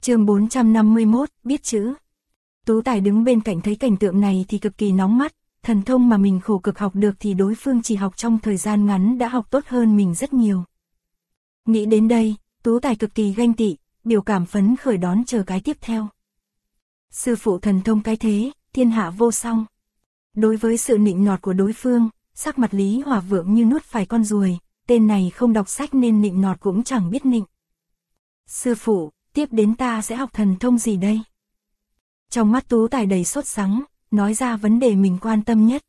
Chương 451, biết chữ. Tú Tài đứng bên cạnh thấy cảnh tượng này thì cực kỳ nóng mắt, thần thông mà mình khổ cực học được thì đối phương chỉ học trong thời gian ngắn đã học tốt hơn mình rất nhiều. Nghĩ đến đây, Tú Tài cực kỳ ganh tị, biểu cảm phấn khởi đón chờ cái tiếp theo. Sư phụ thần thông cái thế, thiên hạ vô song. Đối với sự nịnh nọt của đối phương, sắc mặt Lý Hòa Vượng như nuốt phải con ruồi, tên này không đọc sách nên nịnh nọt cũng chẳng biết nịnh. Sư phụ, tiếp đến ta sẽ học thần thông gì đây? Trong mắt Tú Tài đầy sốt sắng, nói ra vấn đề mình quan tâm nhất.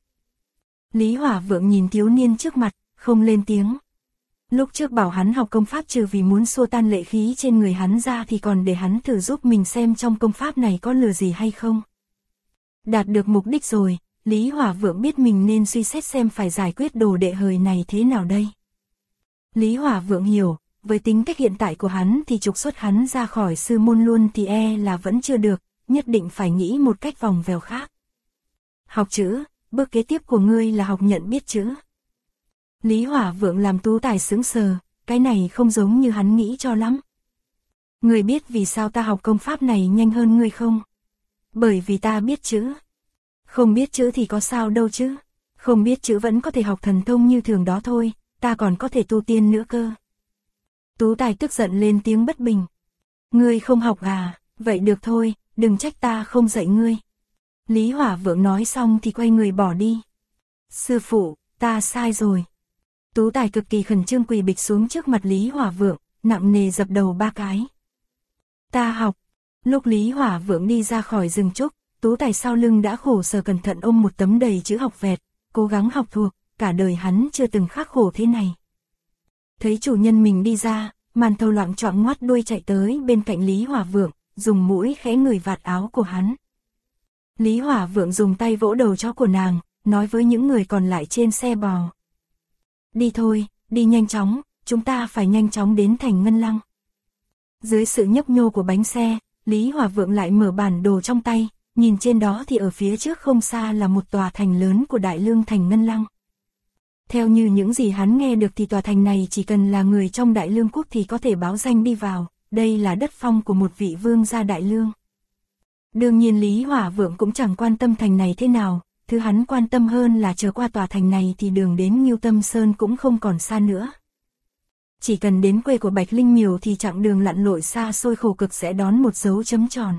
Lý Hòa Vượng nhìn thiếu niên trước mặt, không lên tiếng. Lúc trước bảo hắn học công pháp trừ vì muốn xua tan lệ khí trên người hắn ra thì còn để hắn thử giúp mình xem trong công pháp này có lừa gì hay không. Đạt được mục đích rồi, Lý Hòa Vượng biết mình nên suy xét xem phải giải quyết đồ đệ hời này thế nào đây. Lý Hòa Vượng hiểu, với tính cách hiện tại của hắn thì trục xuất hắn ra khỏi sư môn luôn thì là vẫn chưa được, nhất định phải nghĩ một cách vòng vèo khác. Học chữ, bước kế tiếp của ngươi là học nhận biết chữ. Lý Hòa Vượng làm Tú Tài sững sờ, cái này không giống như hắn nghĩ cho lắm. Ngươi biết vì sao ta học công pháp này nhanh hơn ngươi không? Bởi vì ta biết chữ. Không biết chữ thì có sao đâu chứ. Không biết chữ vẫn có thể học thần thông như thường đó thôi, ta còn có thể tu tiên nữa cơ. Tú Tài tức giận lên tiếng bất bình. Ngươi không học à, vậy được thôi, đừng trách ta không dạy ngươi. Lý Hòa Vượng nói xong thì quay người bỏ đi. Sư phụ, ta sai rồi. Tú Tài cực kỳ khẩn trương quỳ bịch xuống trước mặt Lý Hòa Vượng, nặng nề dập đầu 3 cái. Ta học. Lúc Lý Hòa Vượng đi ra khỏi rừng trúc, Tú Tài sau lưng đã khổ sở cẩn thận ôm một tấm đầy chữ học vẹt, cố gắng học thuộc, cả đời hắn chưa từng khắc khổ thế này. Thấy chủ nhân mình đi ra, Màn Thầu loạng choạng ngoắt đuôi chạy tới bên cạnh Lý Hòa Vượng, dùng mũi khẽ ngửi vạt áo của hắn. Lý Hòa Vượng dùng tay vỗ đầu chó của nàng, nói với những người còn lại trên xe bò. Đi thôi, đi nhanh chóng, chúng ta phải nhanh chóng đến thành Ngân Lăng. Dưới sự nhấp nhô của bánh xe, Lý Hòa Vượng lại mở bản đồ trong tay, nhìn trên đó thì ở phía trước không xa là một tòa thành lớn của Đại Lương thành Ngân Lăng. Theo như những gì hắn nghe được thì tòa thành này chỉ cần là người trong Đại Lương quốc thì có thể báo danh đi vào, đây là đất phong của một vị vương gia Đại Lương. Đương nhiên Lý Hòa Vượng cũng chẳng quan tâm thành này thế nào, thứ hắn quan tâm hơn là chờ qua tòa thành này thì đường đến Ngưu Tâm Sơn cũng không còn xa nữa. Chỉ cần đến quê của Bạch Linh Miểu thì chặng đường lặn lội xa xôi khổ cực sẽ đón một dấu chấm tròn.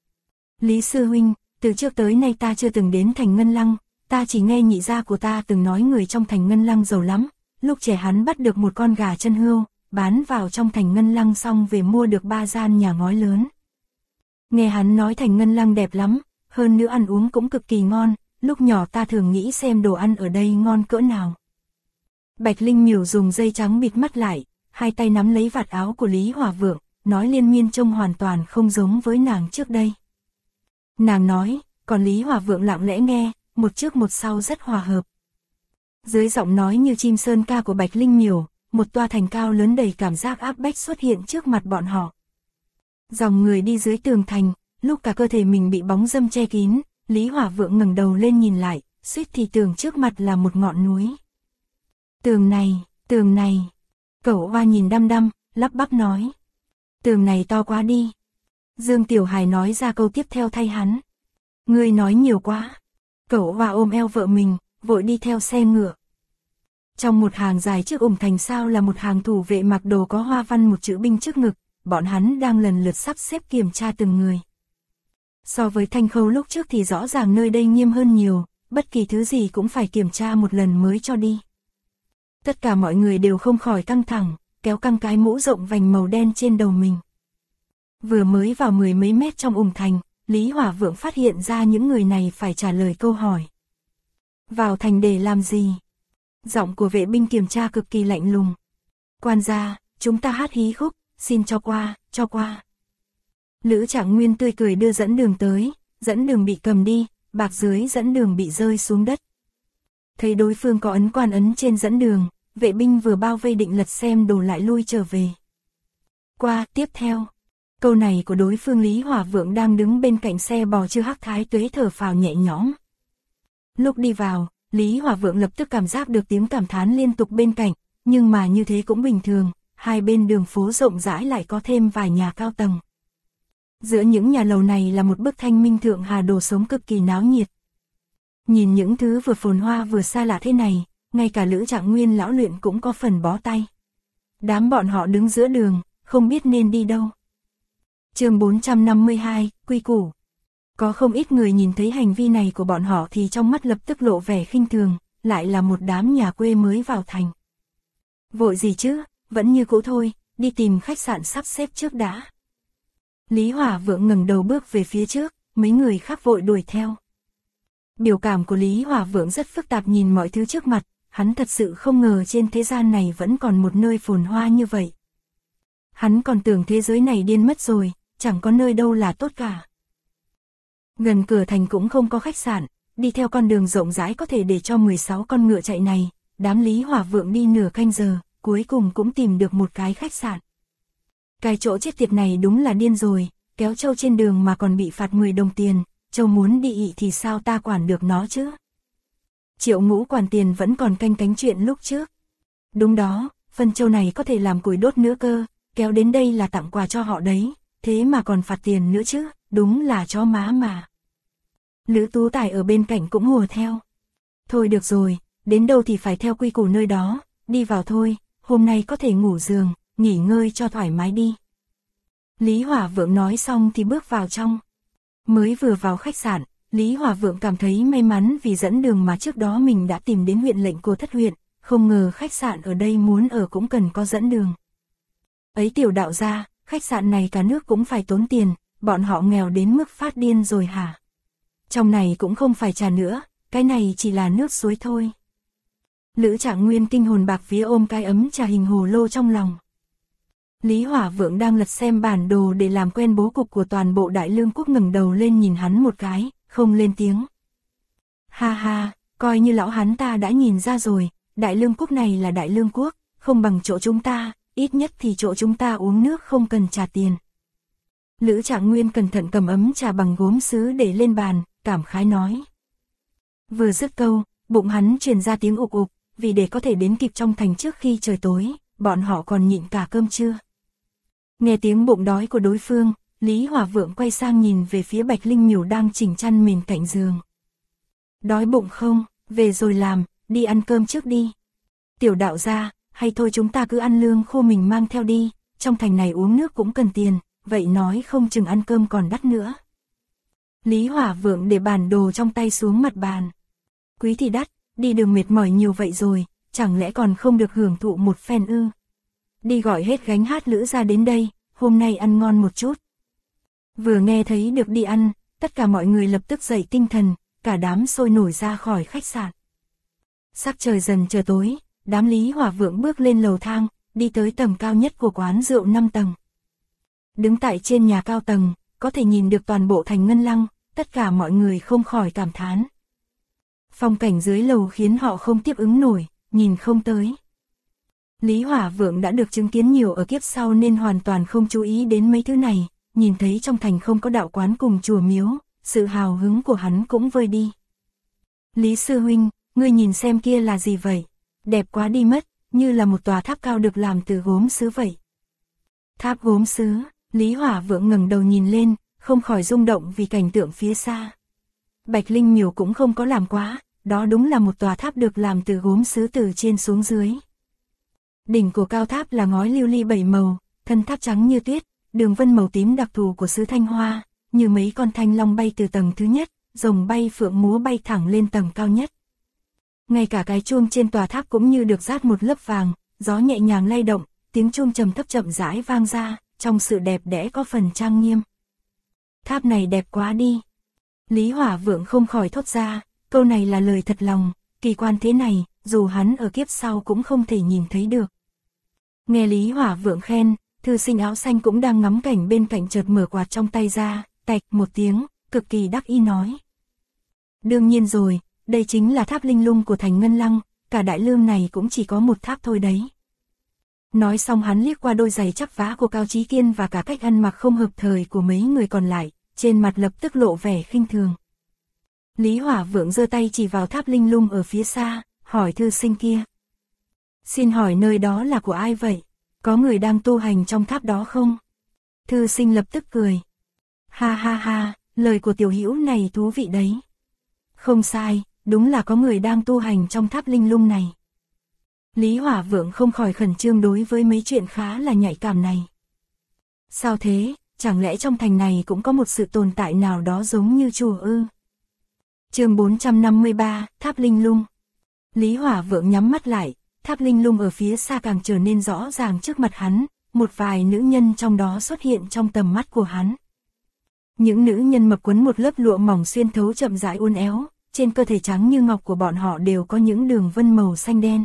Lý sư huynh, từ trước tới nay ta chưa từng đến thành Ngân Lăng, ta chỉ nghe nhị gia của ta từng nói người trong thành Ngân Lăng giàu lắm, lúc trẻ hắn bắt được một con gà chân hươu, bán vào trong thành Ngân Lăng xong về mua được 3 gian nhà ngói lớn. Nghe hắn nói thành Ngân Lăng đẹp lắm, hơn nữa ăn uống cũng cực kỳ ngon, lúc nhỏ ta thường nghĩ xem đồ ăn ở đây ngon cỡ nào. Bạch Linh Miểu dùng dây trắng bịt mắt lại, hai tay nắm lấy vạt áo của Lý Hòa Vượng, nói liên miên trông hoàn toàn không giống với nàng trước đây. Nàng nói, còn Lý Hòa Vượng lặng lẽ nghe, một trước một sau rất hòa hợp. Dưới giọng nói như chim sơn ca của Bạch Linh Miểu, một tòa thành cao lớn đầy cảm giác áp bách xuất hiện trước mặt bọn họ. Dòng người đi dưới tường thành, lúc cả cơ thể mình bị bóng râm che kín, Lý Hòa Vượng ngẩng đầu lên nhìn lại, suýt thì tưởng trước mặt là một ngọn núi. Tường này, Cẩu Oa nhìn đăm đăm, lắp bắp nói. Tường này to quá đi. Dương Tiểu Hải nói ra câu tiếp theo thay hắn. Ngươi nói nhiều quá. Cẩu Oa ôm eo vợ mình, vội đi theo xe ngựa. Trong một hàng dài trước thành sao là một hàng thủ vệ mặc đồ có hoa văn một chữ binh trước ngực, bọn hắn đang lần lượt sắp xếp kiểm tra từng người. So với Thanh Khâu lúc trước thì rõ ràng nơi đây nghiêm hơn nhiều, bất kỳ thứ gì cũng phải kiểm tra một lần mới cho đi. Tất cả mọi người đều không khỏi căng thẳng, kéo căng cái mũ rộng vành màu đen trên đầu mình. Vừa mới vào 10 mấy mét trong thành, Lý Hòa Vượng phát hiện ra những người này phải trả lời câu hỏi. Vào thành để làm gì? Giọng của vệ binh kiểm tra cực kỳ lạnh lùng. Quan gia, chúng ta hát hí khúc, xin cho qua. Lữ Trạng Nguyên tươi cười đưa dẫn đường tới, dẫn đường bị cầm đi, bạc dưới dẫn đường bị rơi xuống đất. Thấy đối phương có ấn quan ấn trên dẫn đường, vệ binh vừa bao vây định lật xem đồ lại lui trở về. Qua, tiếp theo. Câu này của đối phương Lý Hòa Vượng đang đứng bên cạnh xe bò Chư Hắc Thái Tuế thở phào nhẹ nhõm. Lúc đi vào, Lý Hòa Vượng lập tức cảm giác được tiếng cảm thán liên tục bên cạnh, nhưng mà như thế cũng bình thường, hai bên đường phố rộng rãi lại có thêm vài nhà cao tầng. Giữa những nhà lầu này là một bức thanh minh thượng hà đồ sống cực kỳ náo nhiệt. Nhìn những thứ vừa phồn hoa vừa xa lạ thế này, ngay cả Lữ Trạng Nguyên lão luyện cũng có phần bó tay. Đám bọn họ đứng giữa đường, không biết nên đi đâu. Chương 452, quy củ. Có không ít người nhìn thấy hành vi này của bọn họ thì trong mắt lập tức lộ vẻ khinh thường, lại là một đám nhà quê mới vào thành. Vội gì chứ, vẫn như cũ thôi, đi tìm khách sạn sắp xếp trước đã. Lý Hỏa Vượng ngẩng đầu bước về phía trước, mấy người khác vội đuổi theo. Biểu cảm của Lý Hỏa Vượng rất phức tạp nhìn mọi thứ trước mặt, hắn thật sự không ngờ trên thế gian này vẫn còn một nơi phồn hoa như vậy. Hắn còn tưởng thế giới này điên mất rồi, chẳng có nơi đâu là tốt cả. Gần cửa thành cũng không có khách sạn, đi theo con đường rộng rãi có thể để cho 16 con ngựa chạy này, đám Lý Hỏa Vượng đi nửa canh giờ, cuối cùng cũng tìm được một cái khách sạn. Cái chỗ chết tiệt này đúng là điên rồi, kéo trâu trên đường mà còn bị phạt 10 đồng tiền, trâu muốn đi ị thì sao ta quản được nó chứ? Triệu Ngũ quản tiền vẫn còn canh cánh chuyện lúc trước. Đúng đó, phân trâu này có thể làm củi đốt nữa cơ, kéo đến đây là tặng quà cho họ đấy, thế mà còn phạt tiền nữa chứ, đúng là chó má mà. Lữ Tú Tài ở bên cạnh cũng hùa theo. Thôi được rồi, đến đâu thì phải theo quy củ nơi đó, đi vào thôi, hôm nay có thể ngủ giường, nghỉ ngơi cho thoải mái đi. Lý Hỏa Vượng nói xong thì bước vào trong. Mới vừa vào khách sạn, Lý Hỏa Vượng cảm thấy may mắn vì dẫn đường mà trước đó mình đã tìm đến huyện lệnh Cô Thất huyện, không ngờ khách sạn ở đây muốn ở cũng cần có dẫn đường. Ấy tiểu đạo gia, khách sạn này cả nước cũng phải tốn tiền, bọn họ nghèo đến mức phát điên rồi hả? Trong này cũng không phải trà nữa, cái này chỉ là nước suối thôi. Lữ Trạng Nguyên kinh hồn bạc vía ôm cái ấm trà hình hồ lô trong lòng. Lý Hỏa Vượng đang lật xem bản đồ để làm quen bố cục của toàn bộ Đại Lương quốc, ngẩng đầu lên nhìn hắn một cái, không lên tiếng. Ha ha, coi như lão hắn ta đã nhìn ra rồi, Đại Lương quốc này là Đại Lương quốc, không bằng chỗ chúng ta, ít nhất thì chỗ chúng ta uống nước không cần trả tiền. Lữ Trạng Nguyên cẩn thận cầm ấm trà bằng gốm sứ để lên bàn, cảm khái nói. Vừa dứt câu, bụng hắn truyền ra tiếng ục ục, vì để có thể đến kịp trong thành trước khi trời tối, bọn họ còn nhịn cả cơm trưa. Nghe tiếng bụng đói của đối phương, Lý Hỏa Vượng quay sang nhìn về phía Bạch Linh Miểu đang chỉnh chăn mền cạnh giường. Đói bụng không, về rồi làm, đi ăn cơm trước đi. Tiểu đạo gia, hay thôi chúng ta cứ ăn lương khô mình mang theo đi, trong thành này uống nước cũng cần tiền, vậy nói không chừng ăn cơm còn đắt nữa. Lý Hỏa Vượng để bản đồ trong tay xuống mặt bàn. Quý thì đắt, đi đường mệt mỏi nhiều vậy rồi, chẳng lẽ còn không được hưởng thụ một phen ư? Đi gọi hết gánh hát Lữ ra đến đây, hôm nay ăn ngon một chút. Vừa nghe thấy được đi ăn, tất cả mọi người lập tức dậy tinh thần, cả đám sôi nổi ra khỏi khách sạn. Sắc trời dần trở tối, đám Lý Hỏa Vượng bước lên lầu thang, đi tới tầng cao nhất của quán rượu 5 tầng. Đứng tại trên nhà cao tầng, có thể nhìn được toàn bộ thành Ngân Lăng, tất cả mọi người không khỏi cảm thán. Phong cảnh dưới lầu khiến họ không tiếp ứng nổi, nhìn không tới. Lý Hỏa Vượng đã được chứng kiến nhiều ở kiếp sau nên hoàn toàn không chú ý đến mấy thứ này, nhìn thấy trong thành không có đạo quán cùng chùa miếu, sự hào hứng của hắn cũng vơi đi. Lý sư huynh, ngươi nhìn xem kia là gì vậy? Đẹp quá đi mất, như là một tòa tháp cao được làm từ gốm sứ vậy. Tháp gốm sứ, Lý Hỏa Vượng ngẩng đầu nhìn lên, không khỏi rung động vì cảnh tượng phía xa. Bạch Linh Miểu cũng không có làm quá, đó đúng là một tòa tháp được làm từ gốm sứ từ trên xuống dưới. Đỉnh của cao tháp là ngói lưu ly 7 màu, thân tháp trắng như tuyết, đường vân màu tím đặc thù của xứ Thanh Hoa, như mấy con thanh long bay từ tầng thứ nhất, rồng bay phượng múa bay thẳng lên tầng cao nhất. Ngay cả cái chuông trên tòa tháp cũng như được dát một lớp vàng, gió nhẹ nhàng lay động, tiếng chuông trầm thấp chậm rãi vang ra, trong sự đẹp đẽ có phần trang nghiêm. Tháp này đẹp quá đi. Lý Hỏa Vượng không khỏi thốt ra, câu này là lời thật lòng, kỳ quan thế này, dù hắn ở kiếp sau cũng không thể nhìn thấy được. Nghe Lý Hỏa Vượng khen, thư sinh áo xanh cũng đang ngắm cảnh bên cạnh chợt mở quạt trong tay ra, tạch một tiếng, cực kỳ đắc ý nói. Đương nhiên rồi, đây chính là tháp linh lung của thành Ngân Lăng, cả Đại Lương này cũng chỉ có một tháp thôi đấy. Nói xong hắn liếc qua đôi giày chắc vá của Cao Chí Kiên và cả cách ăn mặc không hợp thời của mấy người còn lại, trên mặt lập tức lộ vẻ khinh thường. Lý Hỏa Vượng giơ tay chỉ vào tháp linh lung ở phía xa, hỏi thư sinh kia. Xin hỏi nơi đó là của ai vậy? Có người đang tu hành trong tháp đó không? Thư sinh lập tức cười. Ha ha ha, lời của tiểu hữu này thú vị đấy. Không sai, đúng là có người đang tu hành trong tháp linh lung này. Lý Hỏa Vượng không khỏi khẩn trương đối với mấy chuyện khá là nhạy cảm này. Sao thế, chẳng lẽ trong thành này cũng có một sự tồn tại nào đó giống như chùa ư? Chương 453, Tháp Linh Lung. Lý Hỏa Vượng nhắm mắt lại, tháp linh lung ở phía xa càng trở nên rõ ràng trước mặt hắn, một vài nữ nhân trong đó xuất hiện trong tầm mắt của hắn. Những nữ nhân mặc quấn một lớp lụa mỏng xuyên thấu chậm rãi uốn éo, trên cơ thể trắng như ngọc của bọn họ đều có những đường vân màu xanh đen.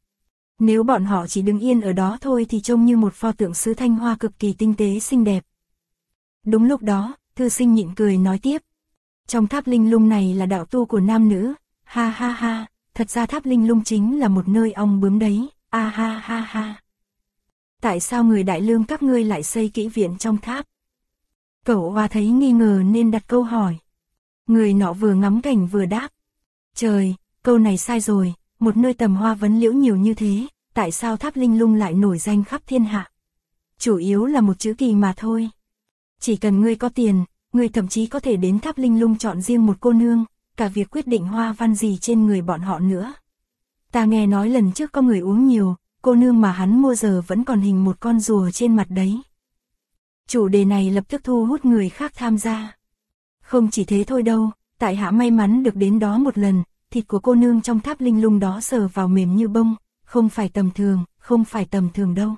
Nếu bọn họ chỉ đứng yên ở đó thôi thì trông như một pho tượng sứ thanh hoa cực kỳ tinh tế xinh đẹp. Đúng lúc đó, thư sinh nhịn cười nói tiếp. Trong tháp linh lung này là đạo tu của nam nữ, ha ha ha, thật ra tháp linh lung chính là một nơi ong bướm đấy, a ha ha ha. Tại sao người đại lương các ngươi lại xây kỹ viện trong tháp? Cẩu Hoa thấy nghi ngờ nên đặt câu hỏi. Người nọ vừa ngắm cảnh vừa đáp. Trời, câu này sai rồi, một nơi tầm hoa vấn liễu nhiều như thế, tại sao tháp linh lung lại nổi danh khắp thiên hạ? Chủ yếu là một chữ kỳ mà thôi. Chỉ cần ngươi có tiền, ngươi thậm chí có thể đến tháp linh lung chọn riêng một cô nương, cả việc quyết định hoa văn gì trên người bọn họ nữa. Ta nghe nói lần trước có người uống nhiều, cô nương mà hắn mua giờ vẫn còn hình một con rùa trên mặt đấy. Chủ đề này lập tức thu hút người khác tham gia. Không chỉ thế thôi đâu, tại hạ may mắn được đến đó một lần, thịt của cô nương trong tháp linh lung đó sờ vào mềm như bông, không phải tầm thường, không phải tầm thường đâu.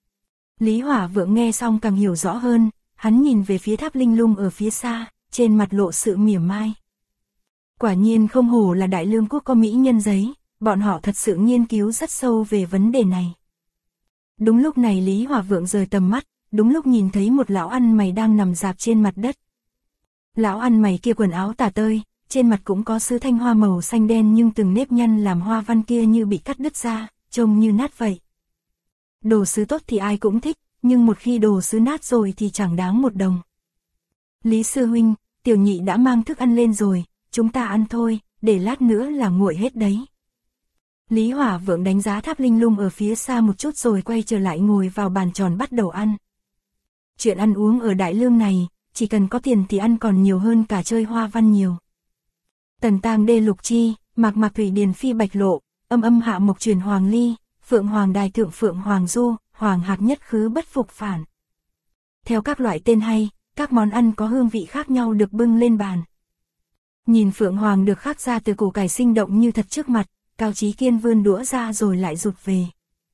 Lý Hỏa Vượng nghe xong càng hiểu rõ hơn, hắn nhìn về phía tháp linh lung ở phía xa, trên mặt lộ sự mỉa mai. Quả nhiên không hổ là Đại Lương quốc có mỹ nhân giấy, bọn họ thật sự nghiên cứu rất sâu về vấn đề này. Đúng lúc này Lý Hỏa Vượng rời tầm mắt, đúng lúc nhìn thấy một lão ăn mày đang nằm rạp trên mặt đất. Lão ăn mày kia quần áo tả tơi, trên mặt cũng có sứ thanh hoa màu xanh đen nhưng từng nếp nhăn làm hoa văn kia như bị cắt đứt ra, trông như nát vậy. Đồ sứ tốt thì ai cũng thích, nhưng một khi đồ sứ nát rồi thì chẳng đáng một đồng. Lý sư huynh, tiểu nhị đã mang thức ăn lên rồi, chúng ta ăn thôi, để lát nữa là nguội hết đấy. Lý Hỏa Vượng đánh giá tháp linh lung ở phía xa một chút rồi quay trở lại ngồi vào bàn tròn bắt đầu ăn. Chuyện ăn uống ở Đại Lương này, chỉ cần có tiền thì ăn còn nhiều hơn cả chơi hoa văn nhiều. Tần Tang Đê Lục Chi, Mạc Mạc Thủy Điền Phi Bạch Lộ, Âm Âm Hạ Mộc Truyền Hoàng Ly, Phượng Hoàng Đài Thượng Phượng Hoàng Du, Hoàng Hạc Nhất Khứ Bất Phục Phản. Theo các loại tên hay, các món ăn có hương vị khác nhau được bưng lên bàn. Nhìn Phượng Hoàng được khắc ra từ củ cải sinh động như thật trước mặt, Cao Chí Kiên vươn đũa ra rồi lại rụt về.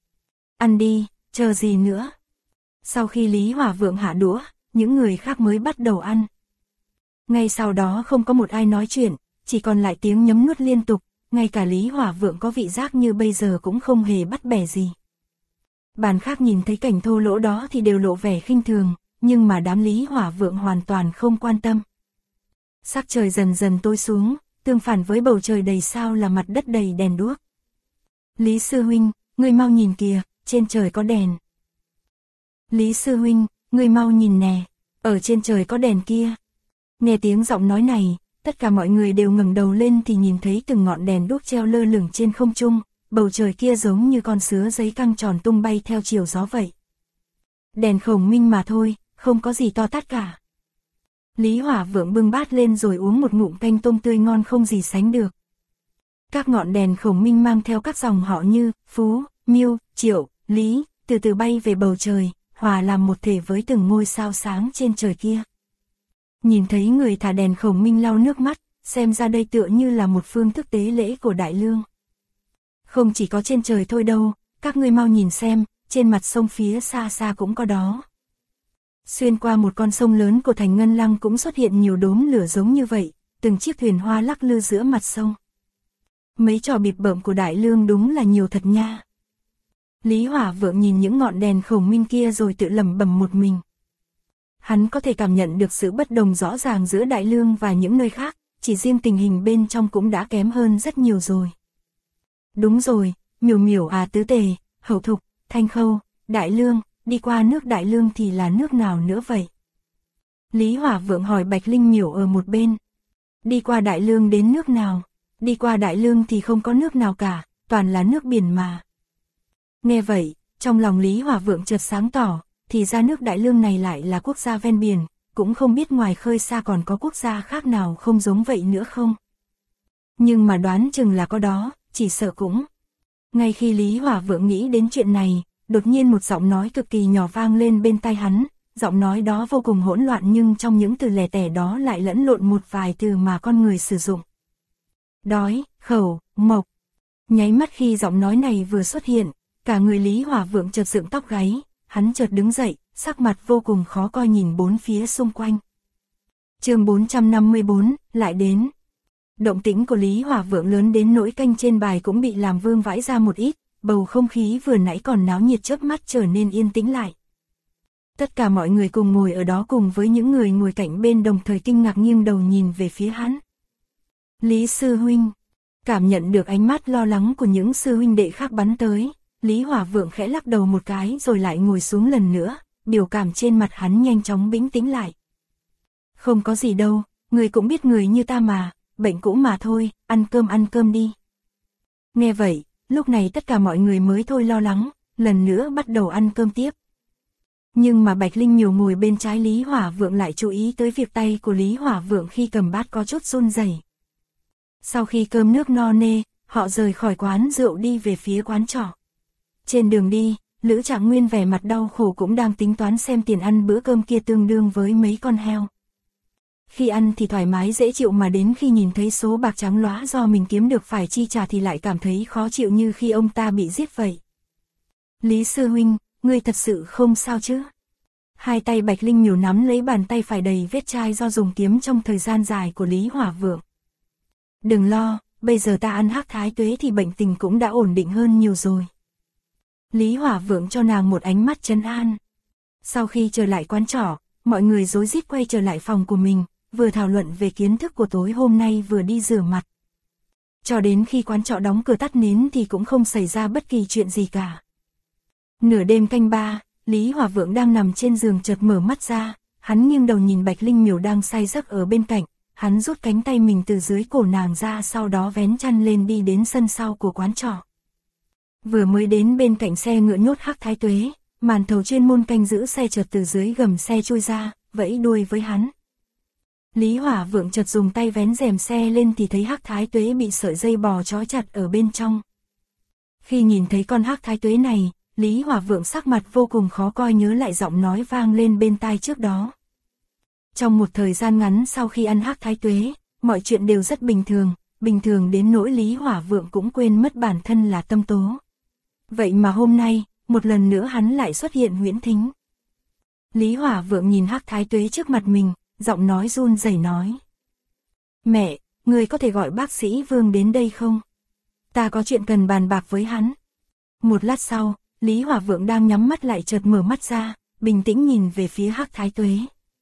Ăn đi, chờ gì nữa. Sau khi Lý Hỏa Vượng hạ đũa, những người khác mới bắt đầu ăn. Ngay sau đó không có một ai nói chuyện, chỉ còn lại tiếng nhấm nuốt liên tục, ngay cả Lý Hỏa Vượng có vị giác như bây giờ cũng không hề bắt bẻ gì. Bàn khác nhìn thấy cảnh thô lỗ đó thì đều lộ vẻ khinh thường, nhưng mà đám Lý Hỏa Vượng hoàn toàn không quan tâm. Sắc trời dần dần tối xuống, tương phản với bầu trời đầy sao là mặt đất đầy đèn đuốc. Lý sư huynh, ngươi mau nhìn kìa, trên trời có đèn. Lý sư huynh, ngươi mau nhìn nè, ở trên trời có đèn kia. Nghe tiếng giọng nói này, tất cả mọi người đều ngẩng đầu lên thì nhìn thấy từng ngọn đèn đuốc treo lơ lửng trên không trung, bầu trời kia giống như con sứa giấy căng tròn tung bay theo chiều gió vậy. Đèn khổng minh mà thôi, không có gì to tát cả. Lý Hỏa Vượng bưng bát lên rồi uống một ngụm canh tôm tươi ngon không gì sánh được. Các ngọn đèn khổng minh mang theo các dòng họ như Phú, Miêu, Triệu, Lý, từ từ bay về bầu trời, hòa làm một thể với từng ngôi sao sáng trên trời kia. Nhìn thấy người thả đèn khổng minh lau nước mắt, xem ra đây tựa như là một phương thức tế lễ của Đại Lương. Không chỉ có trên trời thôi đâu, các ngươi mau nhìn xem, trên mặt sông phía xa xa cũng có đó. Xuyên qua một con sông lớn của thành Ngân Lăng cũng xuất hiện nhiều đốm lửa giống như vậy, từng chiếc thuyền hoa lắc lư giữa mặt sông. Mấy trò bịp bợm của Đại Lương đúng là nhiều thật nha. Lý Hỏa Vượng nhìn những ngọn đèn khổng minh kia rồi tự lẩm bẩm một mình. Hắn có thể cảm nhận được sự bất đồng rõ ràng giữa Đại Lương và những nơi khác, chỉ riêng tình hình bên trong cũng đã kém hơn rất nhiều rồi. Đúng rồi, Miểu Miểu à, Tứ Tề, Hậu Thục, Thanh Khâu, Đại Lương, đi qua nước Đại Lương thì là nước nào nữa vậy? Lý Hỏa Vượng hỏi Bạch Linh Miểu ở một bên. Đi qua Đại Lương đến nước nào? Đi qua Đại Lương thì không có nước nào cả, toàn là nước biển mà. Nghe vậy, trong lòng Lý Hỏa Vượng chợt sáng tỏ, thì ra nước Đại Lương này lại là quốc gia ven biển, cũng không biết ngoài khơi xa còn có quốc gia khác nào không giống vậy nữa không. Nhưng mà đoán chừng là có đó, chỉ sợ cũng. Ngay khi Lý Hỏa Vượng nghĩ đến chuyện này, đột nhiên một giọng nói cực kỳ nhỏ vang lên bên tai hắn, giọng nói đó vô cùng hỗn loạn nhưng trong những từ lẻ tẻ đó lại lẫn lộn một vài từ mà con người sử dụng. Đói, khẩu, mộc. Nháy mắt khi giọng nói này vừa xuất hiện, cả người Lý Hỏa Vượng chợt dựng tóc gáy, hắn chợt đứng dậy, sắc mặt vô cùng khó coi nhìn bốn phía xung quanh. Chương 454, lại đến. Động tĩnh của Lý Hỏa Vượng lớn đến nỗi canh trên bài cũng bị làm vương vãi ra một ít, bầu không khí vừa nãy còn náo nhiệt chớp mắt trở nên yên tĩnh lại. Tất cả mọi người cùng ngồi ở đó cùng với những người ngồi cạnh bên đồng thời kinh ngạc nghiêng đầu nhìn về phía hắn. Lý sư huynh, cảm nhận được ánh mắt lo lắng của những sư huynh đệ khác bắn tới, Lý Hỏa Vượng khẽ lắc đầu một cái rồi lại ngồi xuống lần nữa, biểu cảm trên mặt hắn nhanh chóng bình tĩnh lại. Không có gì đâu, người cũng biết người như ta mà, bệnh cũ mà thôi, ăn cơm đi. Nghe vậy, lúc này tất cả mọi người mới thôi lo lắng, lần nữa bắt đầu ăn cơm tiếp. Nhưng mà Bạch Linh Miều ngồi bên trái Lý Hỏa Vượng lại chú ý tới việc tay của Lý Hỏa Vượng khi cầm bát có chút run rẩy. Sau khi cơm nước no nê, họ rời khỏi quán rượu đi về phía quán trọ. Trên đường đi, Lữ Trạng Nguyên vẻ mặt đau khổ cũng đang tính toán xem tiền ăn bữa cơm kia tương đương với mấy con heo. Khi ăn thì thoải mái dễ chịu mà đến khi nhìn thấy số bạc trắng lóa do mình kiếm được phải chi trả thì lại cảm thấy khó chịu như khi ông ta bị giết vậy. Lý sư huynh, ngươi thật sự không sao chứ? Hai tay Bạch Linh Miều nắm lấy bàn tay phải đầy vết chai do dùng kiếm trong thời gian dài của Lý Hỏa Vượng. Đừng lo, bây giờ ta ăn hắc thái tuế thì bệnh tình cũng đã ổn định hơn nhiều rồi. Lý Hỏa Vượng cho nàng một ánh mắt trấn an. Sau khi trở lại quán trọ, mọi người rối rít quay trở lại phòng của mình, vừa thảo luận về kiến thức của tối hôm nay vừa đi rửa mặt. Cho đến khi quán trọ đóng cửa tắt nến thì cũng không xảy ra bất kỳ chuyện gì cả. Nửa đêm canh 3, Lý Hỏa Vượng đang nằm trên giường chợt mở mắt ra, hắn nghiêng đầu nhìn Bạch Linh Miều đang say giấc ở bên cạnh, hắn rút cánh tay mình từ dưới cổ nàng ra sau đó vén chăn lên đi đến sân sau của quán trọ. Vừa mới đến bên cạnh xe ngựa nhốt hắc thái tuế, màn thầu chuyên môn canh giữ xe chợt từ dưới gầm xe chui ra, vẫy đuôi với hắn. Lý Hỏa Vượng chợt dùng tay vén rèm xe lên thì thấy hắc thái tuế bị sợi dây bò trói chặt ở bên trong. Khi nhìn thấy con hắc thái tuế này, Lý Hỏa Vượng sắc mặt vô cùng khó coi nhớ lại giọng nói vang lên bên tai trước đó. Trong một thời gian ngắn sau khi ăn hắc thái tuế, mọi chuyện đều rất bình thường đến nỗi Lý Hỏa Vượng cũng quên mất bản thân là Tâm Tố. Vậy mà hôm nay, một lần nữa hắn lại xuất hiện huyễn thính. Lý Hỏa Vượng nhìn hắc thái tuế trước mặt mình, giọng nói run rẩy nói. Mẹ, người có thể gọi bác sĩ Vương đến đây không? Ta có chuyện cần bàn bạc với hắn. Một lát sau, Lý Hỏa Vượng đang nhắm mắt lại chợt mở mắt ra, bình tĩnh nhìn về phía hắc thái tuế.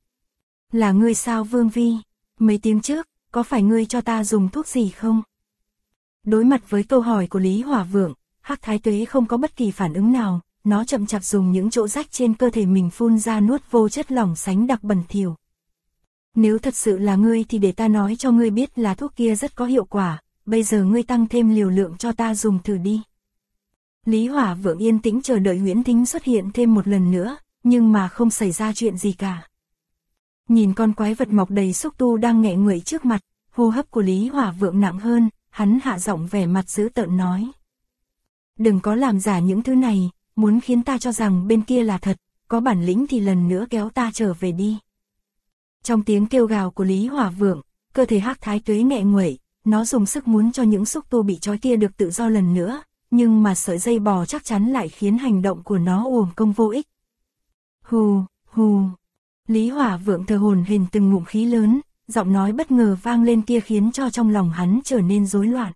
Là ngươi sao Vương Vi? Mấy tiếng trước, có phải ngươi cho ta dùng thuốc gì không? Đối mặt với câu hỏi của Lý Hỏa Vượng, hắc thái tuế không có bất kỳ phản ứng nào, nó chậm chạp dùng những chỗ rách trên cơ thể mình phun ra nuốt vô chất lỏng sánh đặc bẩn thỉu. Nếu thật sự là ngươi thì để ta nói cho ngươi biết là thuốc kia rất có hiệu quả, bây giờ ngươi tăng thêm liều lượng cho ta dùng thử đi. Lý Hỏa Vượng yên tĩnh chờ đợi huyễn thính xuất hiện thêm một lần nữa, nhưng mà không xảy ra chuyện gì cả. Nhìn con quái vật mọc đầy xúc tu đang nghẹ nguậy trước mặt, hô hấp của Lý Hỏa Vượng nặng hơn, hắn hạ giọng vẻ mặt dữ tợn nói. Đừng có làm giả những thứ này, muốn khiến ta cho rằng bên kia là thật, có bản lĩnh thì lần nữa kéo ta trở về đi. Trong tiếng kêu gào của Lý Hỏa Vượng, cơ thể hắc thái tuế nghẹ nguậy, nó dùng sức muốn cho những xúc tu bị trói kia được tự do lần nữa, nhưng mà sợi dây bò chắc chắn lại khiến hành động của nó uổng công vô ích. Hù, hù. Lý Hỏa Vượng thở hổn hển từng ngụm khí lớn, giọng nói bất ngờ vang lên kia khiến cho trong lòng hắn trở nên rối loạn.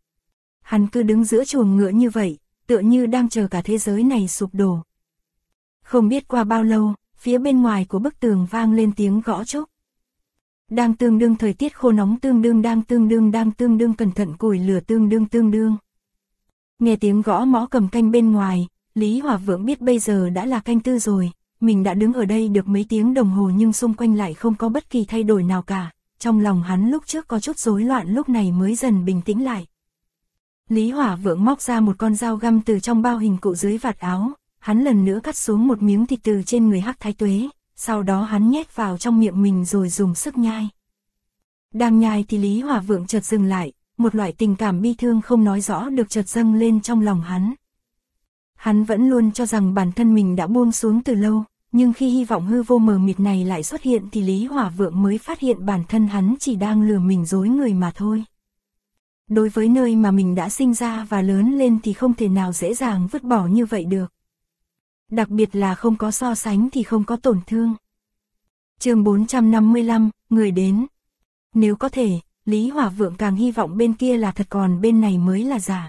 Hắn cứ đứng giữa chuồng ngựa như vậy, tựa như đang chờ cả thế giới này sụp đổ. Không biết qua bao lâu, phía bên ngoài của bức tường vang lên tiếng gõ chúc. Đang tương đương thời tiết khô nóng tương đương cẩn thận củi lửa tương đương. Nghe tiếng gõ mõ cầm canh bên ngoài, Lý Hỏa Vượng biết bây giờ đã là canh 4 rồi, mình đã đứng ở đây được mấy tiếng đồng hồ nhưng xung quanh lại không có bất kỳ thay đổi nào cả, trong lòng hắn lúc trước có chút rối loạn lúc này mới dần bình tĩnh lại. Lý Hỏa Vượng móc ra một con dao găm từ trong bao hình cụ dưới vạt áo, hắn lần nữa cắt xuống một miếng thịt từ trên người hắc thái tuế, sau đó hắn nhét vào trong miệng mình rồi dùng sức nhai. Đang nhai thì Lý Hỏa Vượng chợt dừng lại, một loại tình cảm bi thương không nói rõ được chợt dâng lên trong lòng hắn. Hắn vẫn luôn cho rằng bản thân mình đã buông xuống từ lâu, nhưng khi hy vọng hư vô mờ mịt này lại xuất hiện thì Lý Hỏa Vượng mới phát hiện bản thân hắn chỉ đang lừa mình dối người mà thôi. Đối với nơi mà mình đã sinh ra và lớn lên thì không thể nào dễ dàng vứt bỏ như vậy được. Đặc biệt là không có so sánh thì không có tổn thương. Chương 455, người đến. Nếu có thể, Lý Hỏa Vượng càng hy vọng bên kia là thật còn bên này mới là giả.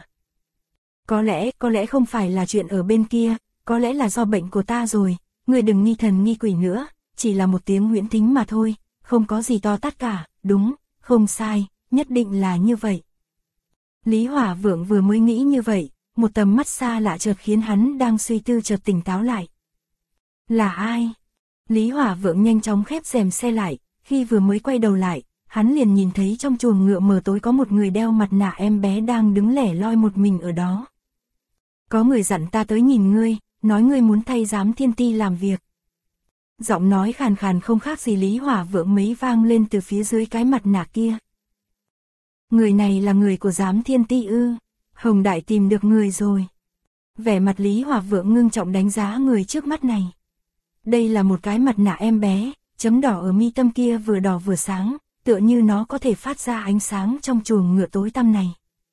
Có lẽ không phải là chuyện ở bên kia, có lẽ là do bệnh của ta rồi, người đừng nghi thần nghi quỷ nữa, chỉ là một tiếng huyễn thính mà thôi, không có gì to tát cả, đúng, không sai, nhất định là như vậy. Lý Hỏa Vượng vừa mới nghĩ như vậy, một tầm mắt xa lạ chợt khiến hắn đang suy tư chợt tỉnh táo lại. Là ai? Lý Hỏa Vượng nhanh chóng khép rèm xe lại, khi vừa mới quay đầu lại, hắn liền nhìn thấy trong chuồng ngựa mờ tối có một người đeo mặt nạ em bé đang đứng lẻ loi một mình ở đó. Có người dặn ta tới nhìn ngươi, nói ngươi muốn thay giám thiên ti làm việc. Giọng nói khàn khàn không khác gì Lý Hỏa Vượng mấy vang lên từ phía dưới cái mặt nạ kia. Người này là người của giám thiên ti ư? Hồng Đại tìm được người rồi. Vẻ mặt Lý Hỏa Vượng ngưng trọng đánh giá người trước mắt này. Đây là một cái mặt nạ em bé, chấm đỏ ở mi tâm kia vừa đỏ vừa sáng, tựa như nó có thể phát ra ánh sáng trong chuồng ngựa tối tăm này.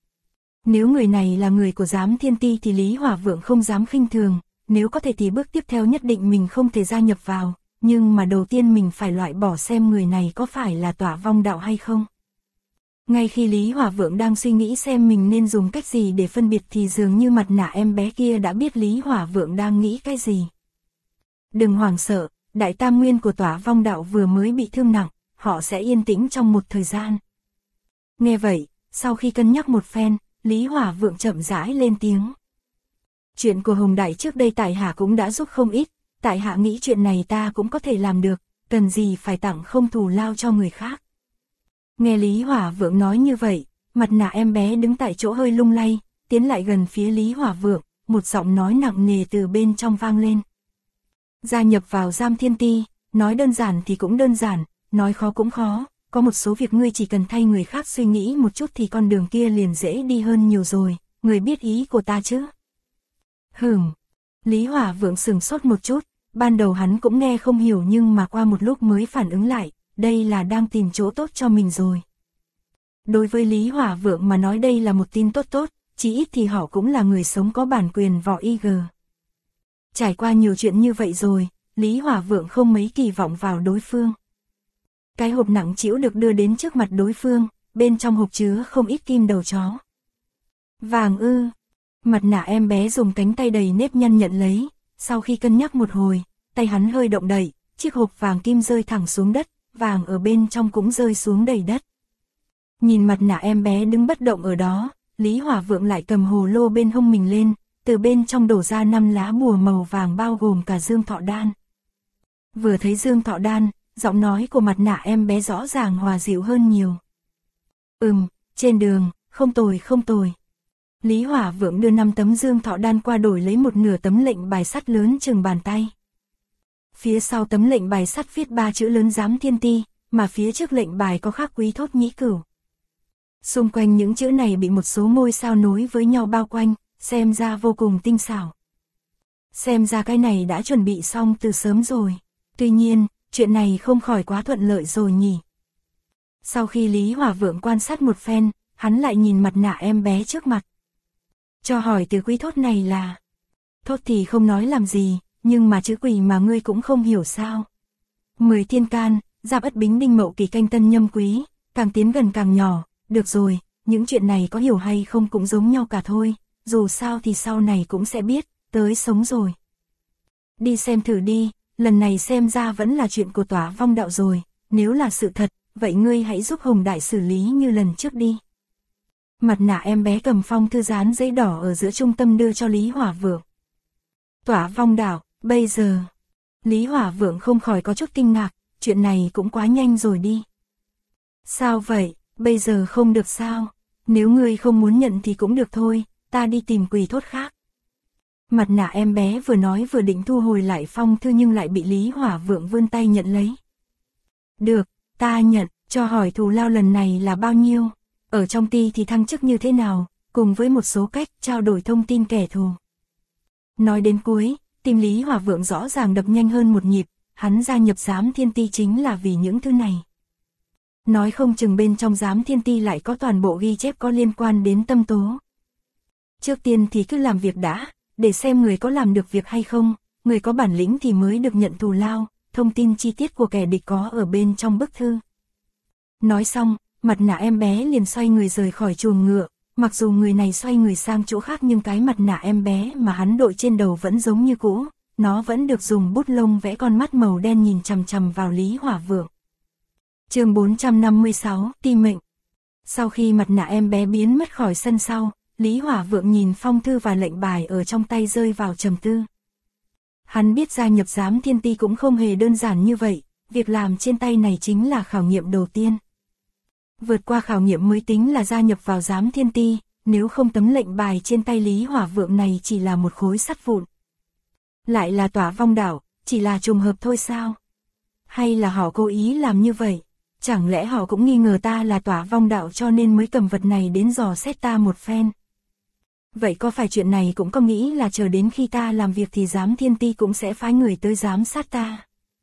Nếu người này là người của giám thiên ti thì Lý Hỏa Vượng không dám khinh thường, nếu có thể thì bước tiếp theo nhất định mình không thể gia nhập vào, nhưng mà đầu tiên mình phải loại bỏ xem người này có phải là Tỏa Vong Đạo hay không. Ngay khi Lý Hỏa Vượng đang suy nghĩ xem mình nên dùng cách gì để phân biệt thì dường như mặt nạ em bé kia đã biết Lý Hỏa Vượng đang nghĩ cái gì. Đừng hoảng sợ, đại tam nguyên của Tỏa Vong Đạo vừa mới bị thương nặng, họ sẽ yên tĩnh trong một thời gian. Nghe vậy, sau khi cân nhắc một phen, Lý Hỏa Vượng chậm rãi lên tiếng. Chuyện của Hồng Đại trước đây tại hạ cũng đã giúp không ít, tại hạ nghĩ chuyện này ta cũng có thể làm được, cần gì phải tặng không thù lao cho người khác. Nghe Lý Hỏa Vượng nói như vậy, mặt nạ em bé đứng tại chỗ hơi lung lay, tiến lại gần phía Lý Hỏa Vượng, một giọng nói nặng nề từ bên trong vang lên. Gia nhập vào giám thiên ti, nói đơn giản thì cũng đơn giản, nói khó cũng khó, có một số việc ngươi chỉ cần thay người khác suy nghĩ một chút thì con đường kia liền dễ đi hơn nhiều rồi, người biết ý của ta chứ? Lý Hỏa Vượng sửng sốt một chút, ban đầu hắn cũng nghe không hiểu nhưng mà qua một lúc mới phản ứng lại, đây là đang tìm chỗ tốt cho mình rồi. Đối với Lý Hỏa Vượng mà nói đây là một tin tốt, chí ít thì họ cũng là người sống có bản quyền võ IG. Trải qua nhiều chuyện như vậy rồi, Lý Hỏa Vượng không mấy kỳ vọng vào đối phương. Cái hộp nặng trĩu được đưa đến trước mặt đối phương, bên trong hộp chứa không ít kim đầu chó. Vàng ư? Mặt nạ em bé dùng cánh tay đầy nếp nhăn nhận lấy, sau khi cân nhắc một hồi, tay hắn hơi động đậy, chiếc hộp vàng kim rơi thẳng xuống đất, vàng ở bên trong cũng rơi xuống đầy đất. Nhìn mặt nạ em bé đứng bất động ở đó, Lý Hỏa Vượng lại cầm hồ lô bên hông mình lên, từ bên trong đổ ra 5 lá bùa màu vàng bao gồm cả dương thọ đan. Vừa thấy dương thọ đan, giọng nói của mặt nạ em bé rõ ràng hòa dịu hơn nhiều. Trên đường, không tồi. Lý Hỏa Vượng đưa 5 tấm dương thọ đan qua đổi lấy một nửa tấm lệnh bài sắt lớn chừng bàn tay. Phía sau tấm lệnh bài sắt viết 3 chữ lớn giám thiên ti, mà phía trước lệnh bài có khắc Quý Thốt Nhĩ Cửu. Xung quanh những chữ này bị một số ngôi sao nối với nhau bao quanh, xem ra vô cùng tinh xảo. Xem ra cái này đã chuẩn bị xong từ sớm rồi. Tuy nhiên, chuyện này không khỏi quá thuận lợi rồi nhỉ. Sau khi Lý Hỏa Vượng quan sát một phen, hắn lại nhìn mặt nạ em bé trước mặt. Cho hỏi từ Quý Thốt này là... Thốt thì không nói làm gì, nhưng mà chữ quỷ mà ngươi cũng không hiểu sao. 10 thiên can, Giáp Ất Bính Đinh Mậu Kỳ Canh Tân Nhâm Quý, càng tiến gần càng nhỏ, được rồi, những chuyện này có hiểu hay không cũng giống nhau cả thôi, dù sao thì sau này cũng sẽ biết, tới sống rồi. Đi xem thử đi, lần này xem ra vẫn là chuyện của Tỏa Vong Đạo rồi, nếu là sự thật, vậy ngươi hãy giúp Hồng Đại xử lý như lần trước đi. Mặt nạ em bé cầm phong thư dán giấy đỏ ở giữa trung tâm đưa cho Lý Hỏa Vượng. Tỏa Vong Đạo, bây giờ... Lý Hỏa Vượng không khỏi có chút kinh ngạc, chuyện này cũng quá nhanh rồi đi. Sao vậy, bây giờ không được sao? Nếu ngươi không muốn nhận thì cũng được thôi, ta đi tìm Quỷ Thốt khác. Mặt nạ em bé vừa nói vừa định thu hồi lại phong thư nhưng lại bị Lý Hỏa Vượng vươn tay nhận lấy. Được, ta nhận, cho hỏi thù lao lần này là bao nhiêu? Ở trong ty thì thăng chức như thế nào, cùng với một số cách trao đổi thông tin kẻ thù. Nói đến cuối, tim Lý Hỏa Vượng rõ ràng đập nhanh hơn một nhịp, hắn gia nhập Giám Thiên Ti chính là vì những thứ này. Nói không chừng bên trong Giám Thiên Ti lại có toàn bộ ghi chép có liên quan đến tâm tố. Trước tiên thì cứ làm việc đã, để xem người có làm được việc hay không, người có bản lĩnh thì mới được nhận thù lao, thông tin chi tiết của kẻ địch có ở bên trong bức thư. Nói xong, mặt nạ em bé liền xoay người rời khỏi chuồng ngựa, mặc dù người này xoay người sang chỗ khác nhưng cái mặt nạ em bé mà hắn đội trên đầu vẫn giống như cũ, nó vẫn được dùng bút lông vẽ con mắt màu đen nhìn chằm chằm vào Lý Hỏa Vượng. Chương 456, Ti mệnh. Sau khi mặt nạ em bé biến mất khỏi sân sau, Lý Hỏa Vượng nhìn phong thư và lệnh bài ở trong tay rơi vào trầm tư. Hắn biết gia nhập Giám Thiên Ti cũng không hề đơn giản như vậy, việc làm trên tay này chính là khảo nghiệm đầu tiên. Vượt qua khảo nghiệm mới tính là gia nhập vào Giám Thiên Ti, nếu không tấm lệnh bài trên tay Lý Hỏa Vượng này chỉ là một khối sắt vụn. Lại là Tỏa Vong Đạo, chỉ là trùng hợp thôi sao? Hay là họ cố ý làm như vậy? Chẳng lẽ họ cũng nghi ngờ ta là Tỏa Vong Đạo cho nên mới cầm vật này đến dò xét ta một phen? Vậy có phải chuyện này cũng có nghĩ là chờ đến khi ta làm việc thì Giám Thiên Ti cũng sẽ phái người tới giám sát ta?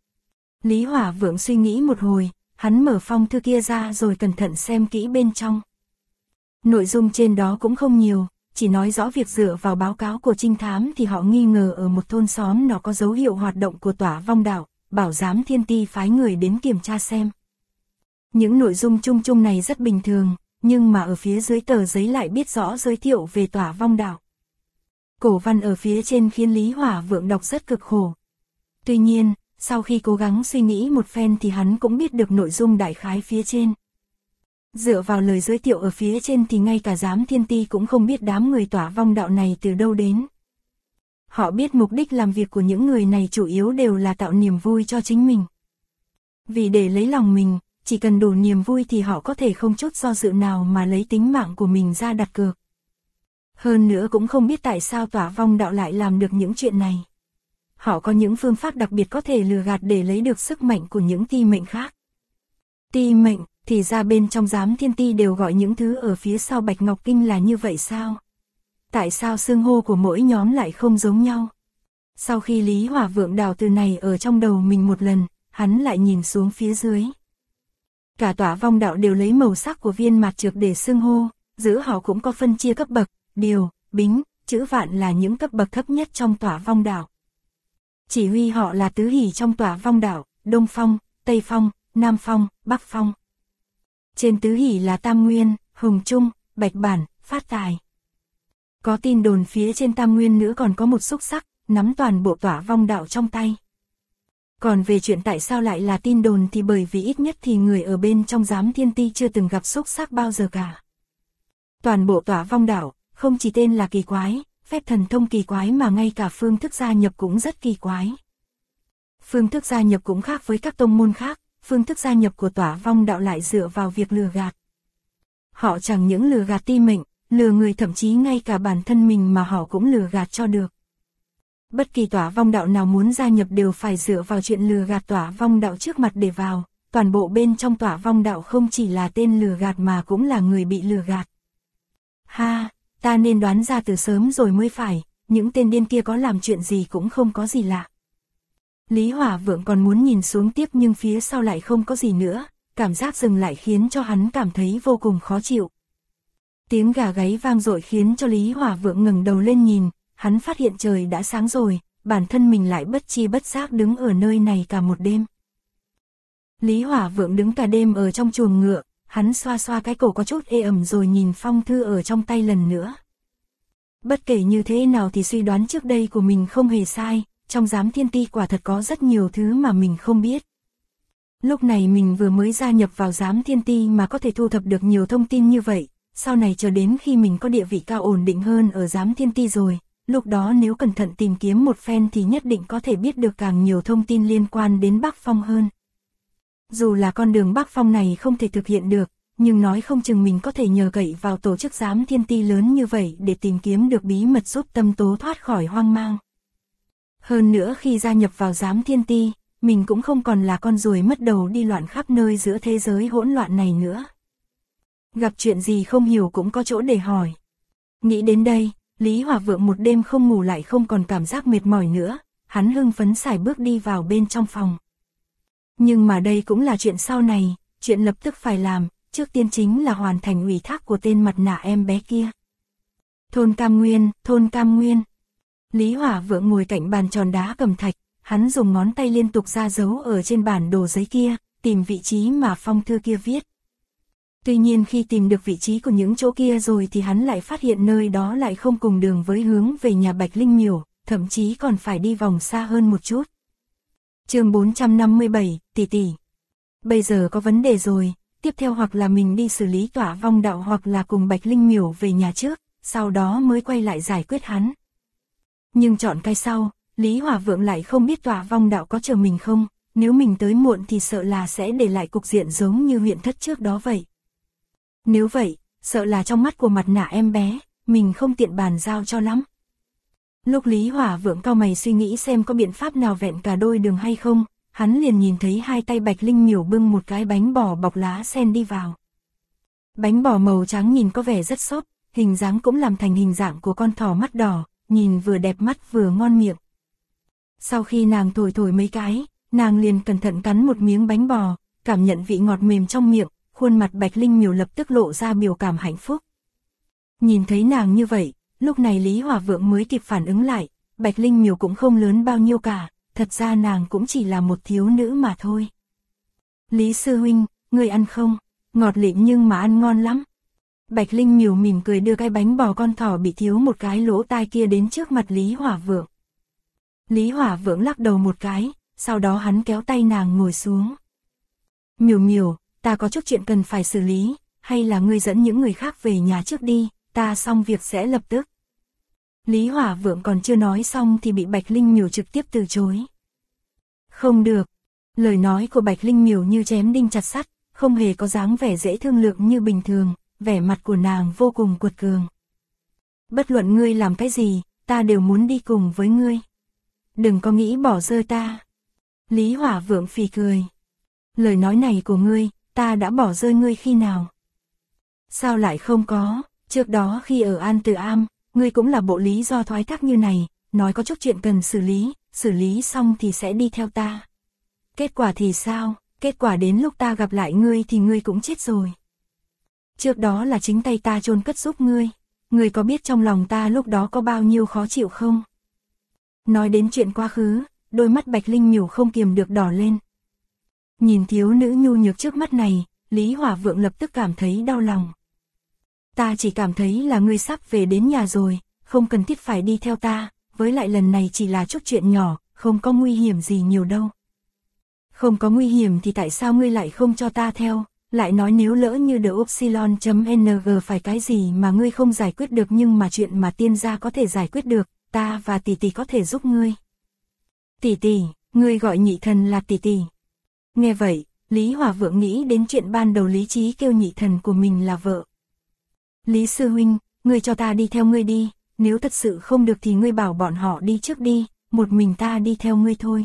Lý Hỏa Vượng suy nghĩ một hồi, hắn mở phong thư kia ra rồi cẩn thận xem kỹ bên trong. Nội dung trên đó cũng không nhiều, chỉ nói rõ việc dựa vào báo cáo của trinh thám thì họ nghi ngờ ở một thôn xóm nó có dấu hiệu hoạt động của Tỏa Vong Đạo, bảo Giám Thiên Ti phái người đến kiểm tra xem. Những nội dung chung chung này rất bình thường, nhưng mà ở phía dưới tờ giấy lại biết rõ giới thiệu về Tỏa Vong Đạo. Cổ văn ở phía trên khiến Lý Hỏa Vượng đọc rất cực khổ. Tuy nhiên, sau khi cố gắng suy nghĩ một phen thì hắn cũng biết được nội dung đại khái phía trên. Dựa vào lời giới thiệu ở phía trên thì ngay cả Giám Thiên Ti cũng không biết đám người Tỏa Vong Đạo này từ đâu đến. Họ biết mục đích làm việc của những người này chủ yếu đều là tạo niềm vui cho chính mình. Vì để lấy lòng mình, chỉ cần đủ niềm vui thì họ có thể không chút do dự nào mà lấy tính mạng của mình ra đặt cược. Hơn nữa cũng không biết tại sao Tỏa Vong Đạo lại làm được những chuyện này. Họ có những phương pháp đặc biệt có thể lừa gạt để lấy được sức mạnh của những ti mệnh khác. Ti mệnh, thì ra bên trong Giám Thiên Ti đều gọi những thứ ở phía sau Bạch Ngọc Kinh là như vậy sao? Tại sao xưng hô của mỗi nhóm lại không giống nhau? Sau khi Lý Hỏa Vượng đào từ này ở trong đầu mình một lần, hắn lại nhìn xuống phía dưới. Cả Tỏa Vong Đạo đều lấy màu sắc của viên mạt trược để xưng hô, giữa họ cũng có phân chia cấp bậc, điều, bính, chữ vạn là những cấp bậc thấp nhất trong Tỏa Vong Đạo. Chỉ huy họ là tứ hỷ trong Tỏa Vong Đạo, Đông Phong, Tây Phong, Nam Phong, Bắc Phong. Trên tứ hỷ là Tam Nguyên, Hồng Trung, Bạch Bản, Phát Tài. Có tin đồn phía trên Tam Nguyên nữa còn có một xúc sắc, nắm toàn bộ Tỏa Vong Đạo trong tay. Còn về chuyện tại sao lại là tin đồn thì bởi vì ít nhất thì người ở bên trong Giám Thiên Ti chưa từng gặp xúc sắc bao giờ cả. Toàn bộ Tỏa Vong Đạo, không chỉ tên là kỳ quái, phép thần thông kỳ quái mà ngay cả phương thức gia nhập cũng rất kỳ quái. Phương thức gia nhập cũng khác với các tông môn khác, phương thức gia nhập của Tỏa Vong Đạo lại dựa vào việc lừa gạt. Họ chẳng những lừa gạt ti mệnh, lừa người thậm chí ngay cả bản thân mình mà họ cũng lừa gạt cho được. Bất kỳ Tỏa Vong Đạo nào muốn gia nhập đều phải dựa vào chuyện lừa gạt Tỏa Vong Đạo trước mặt để vào, toàn bộ bên trong Tỏa Vong Đạo không chỉ là tên lừa gạt mà cũng là người bị lừa gạt. Ha, ta nên đoán ra từ sớm rồi mới phải, những tên điên kia có làm chuyện gì cũng không có gì lạ. Lý Hỏa Vượng còn muốn nhìn xuống tiếp nhưng phía sau lại không có gì nữa, cảm giác dừng lại khiến cho hắn cảm thấy vô cùng khó chịu. Tiếng gà gáy vang dội khiến cho Lý Hỏa Vượng ngẩng đầu lên nhìn, hắn phát hiện trời đã sáng rồi, bản thân mình lại bất chi bất giác đứng ở nơi này cả một đêm. Lý Hỏa Vượng đứng cả đêm ở trong chuồng ngựa, hắn xoa xoa cái cổ có chút ê ẩm rồi nhìn phong thư ở trong tay lần nữa. Bất kể như thế nào thì suy đoán trước đây của mình không hề sai, trong Giám Thiên Ti quả thật có rất nhiều thứ mà mình không biết. Lúc này mình vừa mới gia nhập vào Giám Thiên Ti mà có thể thu thập được nhiều thông tin như vậy, sau này chờ đến khi mình có địa vị cao ổn định hơn ở Giám Thiên Ti rồi, lúc đó nếu cẩn thận tìm kiếm một phen thì nhất định có thể biết được càng nhiều thông tin liên quan đến Bắc Phong hơn. Dù là con đường Bắc Phong này không thể thực hiện được, nhưng nói không chừng mình có thể nhờ cậy vào tổ chức giám thiên ti lớn như vậy để tìm kiếm được bí mật giúp Tâm Tố thoát khỏi hoang mang. Hơn nữa khi gia nhập vào giám thiên ti, mình cũng không còn là con ruồi mất đầu đi loạn khắp nơi giữa thế giới hỗn loạn này nữa. Gặp chuyện gì không hiểu cũng có chỗ để hỏi. Nghĩ đến đây, Lý Hòa Vượng một đêm không ngủ lại không còn cảm giác mệt mỏi nữa, hắn hưng phấn sải bước đi vào bên trong phòng. Nhưng mà đây cũng là chuyện sau này, chuyện lập tức phải làm, trước tiên chính là hoàn thành ủy thác của tên mặt nạ em bé kia. Thôn Cam Nguyên, thôn Cam Nguyên. Lý Hòa Vượng ngồi cạnh bàn tròn đá cẩm thạch, hắn dùng ngón tay liên tục ra dấu ở trên bản đồ giấy kia, tìm vị trí mà phong thư kia viết. Tuy nhiên khi tìm được vị trí của những chỗ kia rồi thì hắn lại phát hiện nơi đó lại không cùng đường với hướng về nhà Bạch Linh Miểu, thậm chí còn phải đi vòng xa hơn một chút. Chương 457, tỷ tỷ. Bây giờ có vấn đề rồi, tiếp theo hoặc là mình đi xử lý Tỏa Vong Đạo hoặc là cùng Bạch Linh Miểu về nhà trước, sau đó mới quay lại giải quyết hắn. Nhưng chọn cái sau, Lý Hòa Vượng lại không biết Tỏa Vong Đạo có chờ mình không, nếu mình tới muộn thì sợ là sẽ để lại cục diện giống như huyện thất trước đó vậy. Nếu vậy, sợ là trong mắt của mặt nạ em bé, mình không tiện bàn giao cho lắm. Lúc Lý Hòa Vượng cau mày suy nghĩ xem có biện pháp nào vẹn cả đôi đường hay không, hắn liền nhìn thấy hai tay Bạch Linh Miểu bưng một cái bánh bò bọc lá sen đi vào. Bánh bò màu trắng nhìn có vẻ rất xốp, hình dáng cũng làm thành hình dạng của con thỏ mắt đỏ, nhìn vừa đẹp mắt vừa ngon miệng. Sau khi nàng thổi mấy cái, nàng liền cẩn thận cắn một miếng bánh bò, cảm nhận vị ngọt mềm trong miệng, khuôn mặt Bạch Linh Miểu lập tức lộ ra biểu cảm hạnh phúc. Nhìn thấy nàng như vậy, lúc này Lý Hòa Vượng mới kịp phản ứng lại, Bạch Linh Miểu cũng không lớn bao nhiêu cả, thật ra nàng cũng chỉ là một thiếu nữ mà thôi. Lý sư huynh, ngươi ăn không? Ngọt lịm nhưng mà ăn ngon lắm. Bạch Linh Miểu mỉm cười đưa cái bánh bò con thỏ bị thiếu một cái lỗ tai kia đến trước mặt Lý Hòa Vượng. Lý Hòa Vượng lắc đầu một cái, sau đó hắn kéo tay nàng ngồi xuống. Miểu Miểu, ta có chút chuyện cần phải xử lý, hay là ngươi dẫn những người khác về nhà trước đi, ta xong việc sẽ lập tức. Lý Hòa Vượng còn chưa nói xong thì bị Bạch Linh Miểu trực tiếp từ chối. Không được. Lời nói của Bạch Linh Miểu như chém đinh chặt sắt, không hề có dáng vẻ dễ thương lượng như bình thường, vẻ mặt của nàng vô cùng cuột cường. Bất luận ngươi làm cái gì, ta đều muốn đi cùng với ngươi. Đừng có nghĩ bỏ rơi ta. Lý Hòa Vượng phì cười. Lời nói này của ngươi, ta đã bỏ rơi ngươi khi nào? Sao lại không có, trước đó khi ở An Từ Am, ngươi cũng là bộ lý do thoái thác như này, nói có chút chuyện cần xử lý xong thì sẽ đi theo ta. Kết quả thì sao, kết quả đến lúc ta gặp lại ngươi thì ngươi cũng chết rồi. Trước đó là chính tay ta chôn cất giúp ngươi có biết trong lòng ta lúc đó có bao nhiêu khó chịu không? Nói đến chuyện quá khứ, đôi mắt Bạch Linh Miểu không kiềm được đỏ lên. Nhìn thiếu nữ nhu nhược trước mắt này, Lý Hòa Vượng lập tức cảm thấy đau lòng. Ta chỉ cảm thấy là ngươi sắp về đến nhà rồi, không cần thiết phải đi theo ta, với lại lần này chỉ là chút chuyện nhỏ, không có nguy hiểm gì nhiều đâu. Không có nguy hiểm thì tại sao ngươi lại không cho ta theo, lại nói nếu lỡ như The Upsilon.ng phải cái gì mà ngươi không giải quyết được nhưng mà chuyện mà tiên gia có thể giải quyết được, ta và tỷ tỷ có thể giúp ngươi. Tỷ tỷ, ngươi gọi nhị thần là tỷ tỷ. Nghe vậy, Lý Hòa Vượng nghĩ đến chuyện ban đầu lý trí kêu nhị thần của mình là vợ. Lý sư huynh, ngươi cho ta đi theo ngươi đi, nếu thật sự không được thì ngươi bảo bọn họ đi trước đi, một mình ta đi theo ngươi thôi.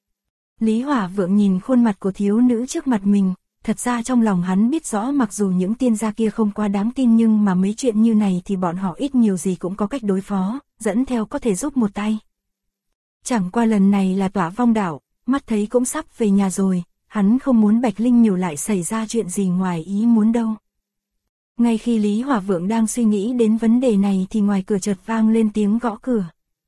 Lý Hòa Vượng nhìn khuôn mặt của thiếu nữ trước mặt mình, thật ra trong lòng hắn biết rõ mặc dù những tiên gia kia không quá đáng tin nhưng mà mấy chuyện như này thì bọn họ ít nhiều gì cũng có cách đối phó, dẫn theo có thể giúp một tay. Chẳng qua lần này là Tỏa Vong Đạo, mắt thấy cũng sắp về nhà rồi, hắn không muốn Bạch Linh Miểu lại xảy ra chuyện gì ngoài ý muốn đâu. Ngay khi Lý Hòa Vượng đang suy nghĩ đến vấn đề này thì ngoài cửa chợt vang lên tiếng gõ cửa.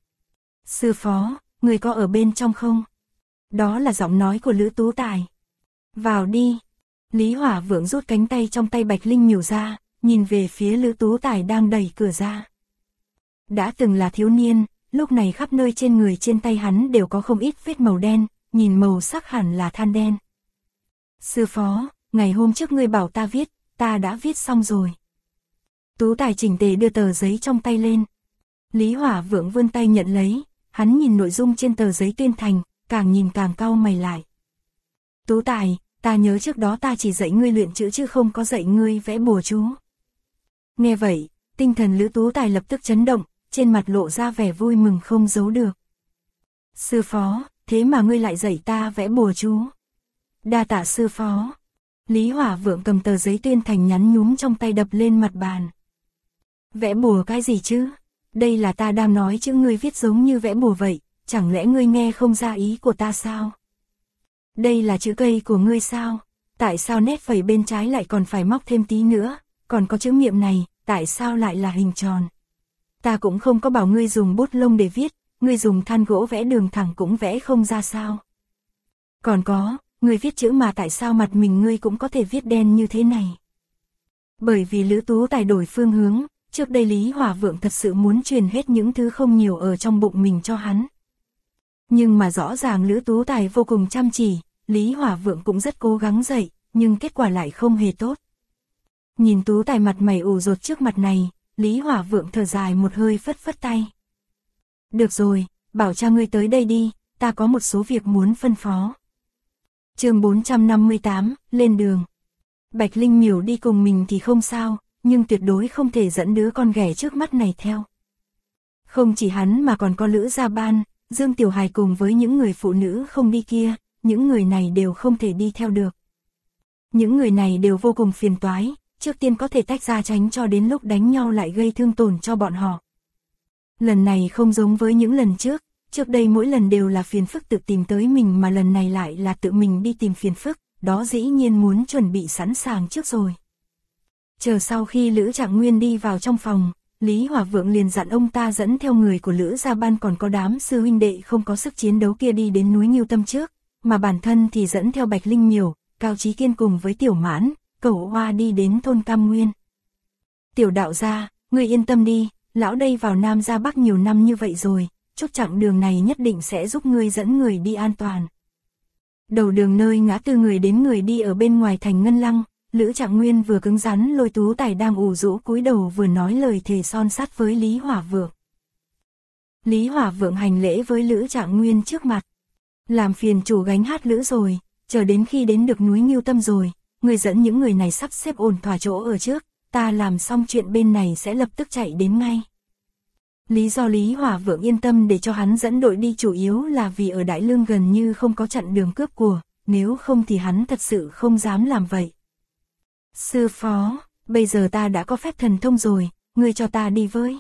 Sư phó, người có ở bên trong không? Đó là giọng nói của Lữ Tú Tài. Vào đi. Lý Hòa Vượng rút cánh tay trong tay Bạch Linh Miểu ra, nhìn về phía Lữ Tú Tài đang đẩy cửa ra. Đã từng là thiếu niên, lúc này khắp nơi trên người trên tay hắn đều có không ít vết màu đen, nhìn màu sắc hẳn là than đen. Sư phó, ngày hôm trước ngươi bảo ta viết, ta đã viết xong rồi. Tú Tài chỉnh tề đưa tờ giấy trong tay lên. Lý Hòa Vượng vươn tay nhận lấy, hắn nhìn nội dung trên tờ giấy tuyên thành, càng nhìn càng cau mày lại. Tú Tài, ta nhớ trước đó ta chỉ dạy ngươi luyện chữ chứ không có dạy ngươi vẽ bùa chú. Nghe vậy, tinh thần Lữ Tú Tài lập tức chấn động, trên mặt lộ ra vẻ vui mừng không giấu được. Sư phó, thế mà ngươi lại dạy ta vẽ bùa chú. Đa tạ sư phó. Lý Hỏa Vượng cầm tờ giấy tuyên thành nhắn nhúm trong tay đập lên mặt bàn. Vẽ bùa cái gì chứ? Đây là ta đang nói chứ ngươi viết giống như vẽ bùa vậy, chẳng lẽ ngươi nghe không ra ý của ta sao? Đây là chữ cây của ngươi sao? Tại sao nét phẩy bên trái lại còn phải móc thêm tí nữa? Còn có chữ miệng này, tại sao lại là hình tròn? Ta cũng không có bảo ngươi dùng bút lông để viết, ngươi dùng than gỗ vẽ đường thẳng cũng vẽ không ra sao? Còn có, ngươi viết chữ mà tại sao mặt mình ngươi cũng có thể viết đen như thế này? Bởi vì Lữ Tú Tài đổi phương hướng, trước đây Lý Hỏa Vượng thật sự muốn truyền hết những thứ không nhiều ở trong bụng mình cho hắn. Nhưng mà rõ ràng Lữ Tú Tài vô cùng chăm chỉ, Lý Hỏa Vượng cũng rất cố gắng dạy, nhưng kết quả lại không hề tốt. Nhìn Tú Tài mặt mày ủ rột trước mặt này, Lý Hỏa Vượng thở dài một hơi phất phất tay. Được rồi, bảo cha ngươi tới đây đi, ta có một số việc muốn phân phó. Chương 458, lên đường. Bạch Linh Miểu đi cùng mình thì không sao, nhưng tuyệt đối không thể dẫn đứa con ghẻ trước mắt này theo. Không chỉ hắn mà còn có Lữ Gia Ban, Dương Tiểu Hài cùng với những người phụ nữ không đi kia, những người này đều không thể đi theo được. Những người này đều vô cùng phiền toái, trước tiên có thể tách ra tránh cho đến lúc đánh nhau lại gây thương tổn cho bọn họ. Lần này không giống với những lần trước đây mỗi lần đều là phiền phức tự tìm tới mình mà lần này lại là tự mình đi tìm phiền phức, đó dĩ nhiên muốn chuẩn bị sẵn sàng trước rồi. Chờ sau khi Lữ Trạng Nguyên đi vào trong phòng, Lý Hỏa Vượng liền dặn ông ta dẫn theo người của Lữ Gia Ban còn có đám sư huynh đệ không có sức chiến đấu kia đi đến núi Ngưu Tâm trước, mà bản thân thì dẫn theo Bạch Linh Miểu, Cao Chí Kiên cùng với Tiểu Mãn, Cẩu Hoa đi đến thôn Cam Nguyên. Tiểu đạo gia, ngươi yên tâm đi, lão đây vào Nam ra Bắc nhiều năm như vậy rồi, chúc chặng đường này nhất định sẽ giúp ngươi dẫn người đi an toàn. Đầu đường nơi ngã tư người đến người đi ở bên ngoài thành Ngân Lăng, Lữ Trạng Nguyên vừa cứng rắn lôi Tú Tài đang ủ rũ cúi đầu vừa nói lời thề son sắt với Lý Hỏa Vượng. Lý Hỏa Vượng hành lễ với Lữ Trạng Nguyên trước mặt. Làm phiền chủ gánh hát Lữ rồi, chờ đến khi đến được núi Ngưu Tâm rồi, người dẫn những người này sắp xếp ổn thỏa chỗ ở trước, ta làm xong chuyện bên này sẽ lập tức chạy đến ngay. Lý do Lý Hỏa Vượng yên tâm để cho hắn dẫn đội đi chủ yếu là vì ở Đại Lương gần như không có chặn đường cướp của, nếu không thì hắn thật sự không dám làm vậy. Sư phó, bây giờ ta đã có phép thần thông rồi, ngươi cho ta đi với.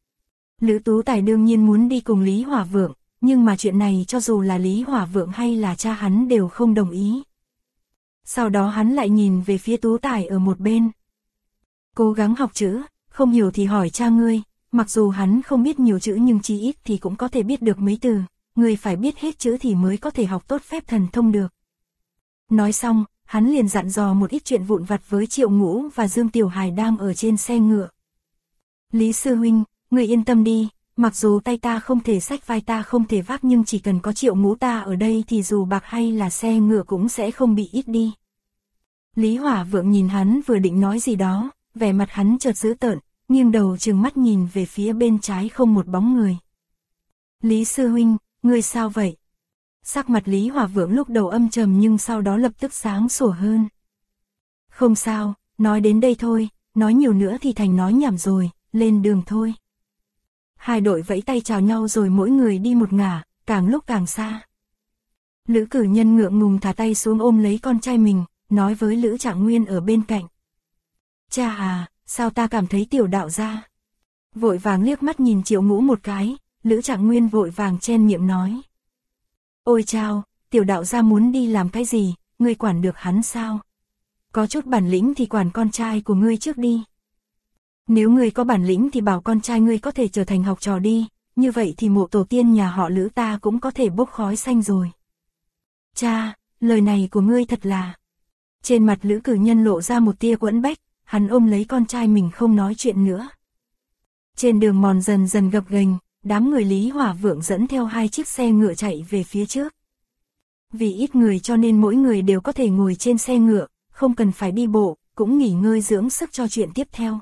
Lữ Tú Tài đương nhiên muốn đi cùng Lý Hỏa Vượng, nhưng mà chuyện này cho dù là Lý Hỏa Vượng hay là cha hắn đều không đồng ý. Sau đó hắn lại nhìn về phía Tú Tài ở một bên. Cố gắng học chữ, không hiểu thì hỏi cha ngươi, mặc dù hắn không biết nhiều chữ nhưng chí ít thì cũng có thể biết được mấy từ, ngươi phải biết hết chữ thì mới có thể học tốt phép thần thông được. Nói xong, hắn liền dặn dò một ít chuyện vụn vặt với Triệu Ngũ và Dương Tiểu Hài đang ở trên xe ngựa. Lý sư huynh, ngươi yên tâm đi, mặc dù tay ta không thể xách vai ta không thể vác nhưng chỉ cần có Triệu Ngũ ta ở đây thì dù bạc hay là xe ngựa cũng sẽ không bị ít đi. Lý Hỏa Vượng nhìn hắn vừa định nói gì đó, vẻ mặt hắn chợt dữ tợn, nghiêng đầu trừng mắt nhìn về phía bên trái không một bóng người. Lý sư huynh, ngươi sao vậy? Sắc mặt Lý Hỏa Vượng lúc đầu âm trầm nhưng sau đó lập tức sáng sủa hơn. Không sao, nói đến đây thôi, nói nhiều nữa thì thành nói nhảm rồi, lên đường thôi. Hai đội vẫy tay chào nhau rồi mỗi người đi một ngả, càng lúc càng xa. Lữ Cử Nhân ngượng ngùng thả tay xuống ôm lấy con trai mình, nói với Lữ Trạng Nguyên ở bên cạnh. Cha à, sao ta cảm thấy tiểu đạo gia? Vội vàng liếc mắt nhìn Triệu Ngũ một cái, Lữ Trạng Nguyên vội vàng chen miệng nói. Ôi chao, tiểu đạo gia muốn đi làm cái gì, ngươi quản được hắn sao? Có chút bản lĩnh thì quản con trai của ngươi trước đi. Nếu ngươi có bản lĩnh thì bảo con trai ngươi có thể trở thành học trò đi, như vậy thì mộ tổ tiên nhà họ Lữ ta cũng có thể bốc khói xanh rồi. Cha, lời này của ngươi thật là... Trên mặt Lữ Cử Nhân lộ ra một tia quẫn bách, hắn ôm lấy con trai mình không nói chuyện nữa. Trên đường mòn dần dần gập ghềnh, đám người Lý Hỏa Vượng dẫn theo hai chiếc xe ngựa chạy về phía trước. Vì ít người cho nên mỗi người đều có thể ngồi trên xe ngựa, không cần phải đi bộ, cũng nghỉ ngơi dưỡng sức cho chuyện tiếp theo.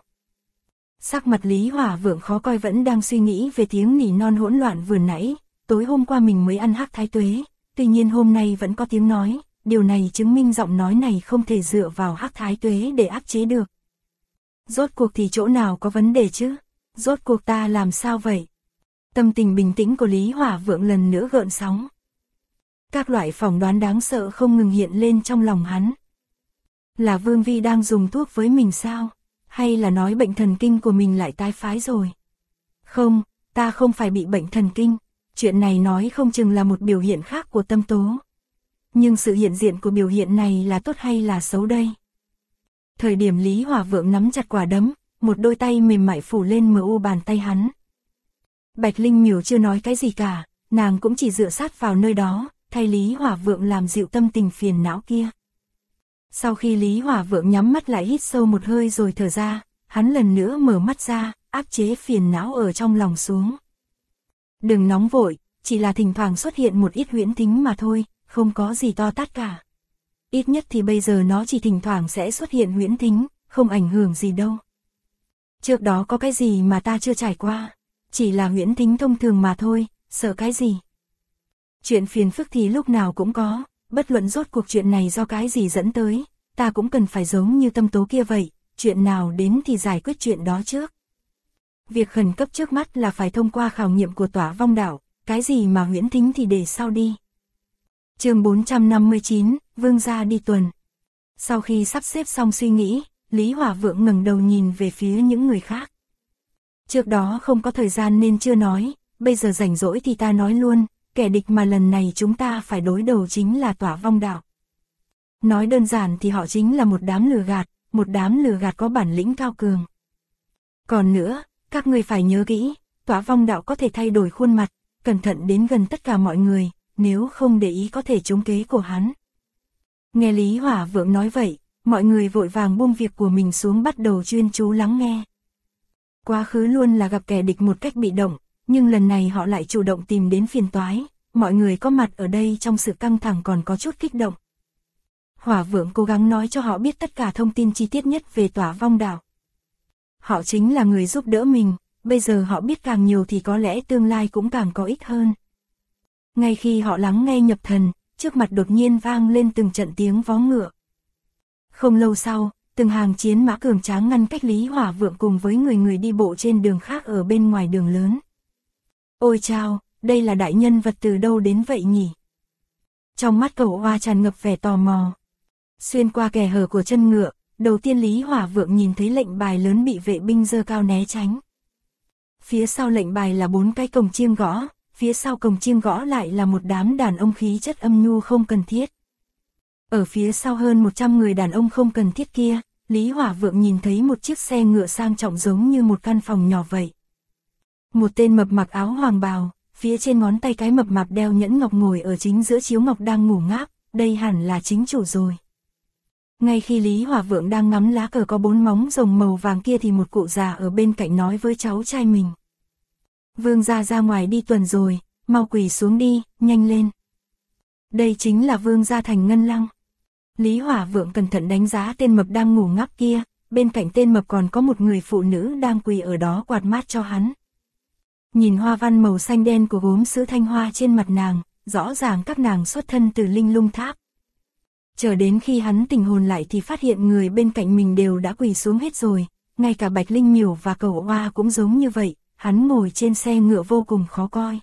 Sắc mặt Lý Hỏa Vượng khó coi vẫn đang suy nghĩ về tiếng nỉ non hỗn loạn vừa nãy, tối hôm qua mình mới ăn hắc thái tuế, tuy nhiên hôm nay vẫn có tiếng nói, điều này chứng minh giọng nói này không thể dựa vào hắc thái tuế để áp chế được. Rốt cuộc thì chỗ nào có vấn đề chứ? Rốt cuộc ta làm sao vậy? Tâm tình bình tĩnh của Lý Hỏa Vượng lần nữa gợn sóng. Các loại phỏng đoán đáng sợ không ngừng hiện lên trong lòng hắn. Là Vương Vi đang dùng thuốc với mình sao? Hay là nói bệnh thần kinh của mình lại tái phái rồi? Không, ta không phải bị bệnh thần kinh. Chuyện này nói không chừng là một biểu hiện khác của tâm tố. Nhưng sự hiện diện của biểu hiện này là tốt hay là xấu đây? Thời điểm Lý Hỏa Vượng nắm chặt quả đấm, một đôi tay mềm mại phủ lên mu bàn tay hắn. Bạch Linh Miểu chưa nói cái gì cả, nàng cũng chỉ dựa sát vào nơi đó, thay Lý Hỏa Vượng làm dịu tâm tình phiền não kia. Sau khi Lý Hỏa Vượng nhắm mắt lại hít sâu một hơi rồi thở ra, hắn lần nữa mở mắt ra, áp chế phiền não ở trong lòng xuống. Đừng nóng vội, chỉ là thỉnh thoảng xuất hiện một ít huyễn thính mà thôi, không có gì to tát cả. Ít nhất thì bây giờ nó chỉ thỉnh thoảng sẽ xuất hiện huyễn thính, không ảnh hưởng gì đâu. Trước đó có cái gì mà ta chưa trải qua, chỉ là huyễn thính thông thường mà thôi, sợ cái gì. Chuyện phiền phức thì lúc nào cũng có, bất luận rốt cuộc chuyện này do cái gì dẫn tới, ta cũng cần phải giống như tâm tố kia vậy, chuyện nào đến thì giải quyết chuyện đó trước. Việc khẩn cấp trước mắt là phải thông qua khảo nghiệm của Tỏa Vong Đạo, cái gì mà huyễn thính thì để sau đi. Chương 459, Vương gia đi tuần. Sau khi sắp xếp xong suy nghĩ, Lý Hỏa Vượng ngẩng đầu nhìn về phía những người khác. Trước đó không có thời gian nên chưa nói, bây giờ rảnh rỗi thì ta nói luôn, kẻ địch mà lần này chúng ta phải đối đầu chính là Tỏa Vong Đạo. Nói đơn giản thì họ chính là một đám lừa gạt có bản lĩnh cao cường. Còn nữa, các người phải nhớ kỹ, Tỏa Vong Đạo có thể thay đổi khuôn mặt, cẩn thận đến gần tất cả mọi người, nếu không để ý có thể trúng kế của hắn. Nghe Lý Hỏa Vượng nói vậy, mọi người vội vàng buông việc của mình xuống bắt đầu chuyên chú lắng nghe. Quá khứ luôn là gặp kẻ địch một cách bị động, nhưng lần này họ lại chủ động tìm đến phiền toái, mọi người có mặt ở đây trong sự căng thẳng còn có chút kích động. Hỏa Vượng cố gắng nói cho họ biết tất cả thông tin chi tiết nhất về Tỏa Vong Đạo. Họ chính là người giúp đỡ mình, bây giờ họ biết càng nhiều thì có lẽ tương lai cũng càng có ích hơn. Ngay khi họ lắng nghe nhập thần, trước mặt đột nhiên vang lên từng trận tiếng vó ngựa. Không lâu sau, từng hàng chiến mã cường tráng ngăn cách Lý Hỏa Vượng cùng với người đi bộ trên đường khác ở bên ngoài đường lớn. Ôi chao, đây là đại nhân vật từ đâu đến vậy nhỉ? Trong mắt Cẩu Oa tràn ngập vẻ tò mò. Xuyên qua kẻ hở của chân ngựa, đầu tiên Lý Hỏa Vượng nhìn thấy lệnh bài lớn bị vệ binh giơ cao né tránh. Phía sau lệnh bài là 4 cái cồng chiêng gõ, phía sau cồng chiêng gõ lại là một đám đàn ông khí chất âm nhu không cần thiết. Ở phía sau hơn 100 người đàn ông không cần thiết kia, Lý Hỏa Vượng nhìn thấy một chiếc xe ngựa sang trọng giống như một căn phòng nhỏ vậy. Một tên mập mặc áo hoàng bào, phía trên ngón tay cái mập mạp đeo nhẫn ngọc ngồi ở chính giữa chiếu ngọc đang ngủ ngáp, đây hẳn là chính chủ rồi. Ngay khi Lý Hỏa Vượng đang ngắm lá cờ có 4 móng rồng màu vàng kia thì một cụ già ở bên cạnh nói với cháu trai mình. Vương gia ra ngoài đi tuần rồi, mau quỳ xuống đi, nhanh lên. Đây chính là Vương gia Thành Ngân Lăng. Lý Hỏa Vượng cẩn thận đánh giá tên mập đang ngủ ngáp kia, bên cạnh tên mập còn có một người phụ nữ đang quỳ ở đó quạt mát cho hắn. Nhìn hoa văn màu xanh đen của gốm sứ thanh hoa trên mặt nàng, rõ ràng các nàng xuất thân từ Linh Lung Tháp. Chờ đến khi hắn tỉnh hồn lại thì phát hiện người bên cạnh mình đều đã quỳ xuống hết rồi, ngay cả Bạch Linh Miểu và Cẩu Oa cũng giống như vậy, hắn ngồi trên xe ngựa vô cùng khó coi.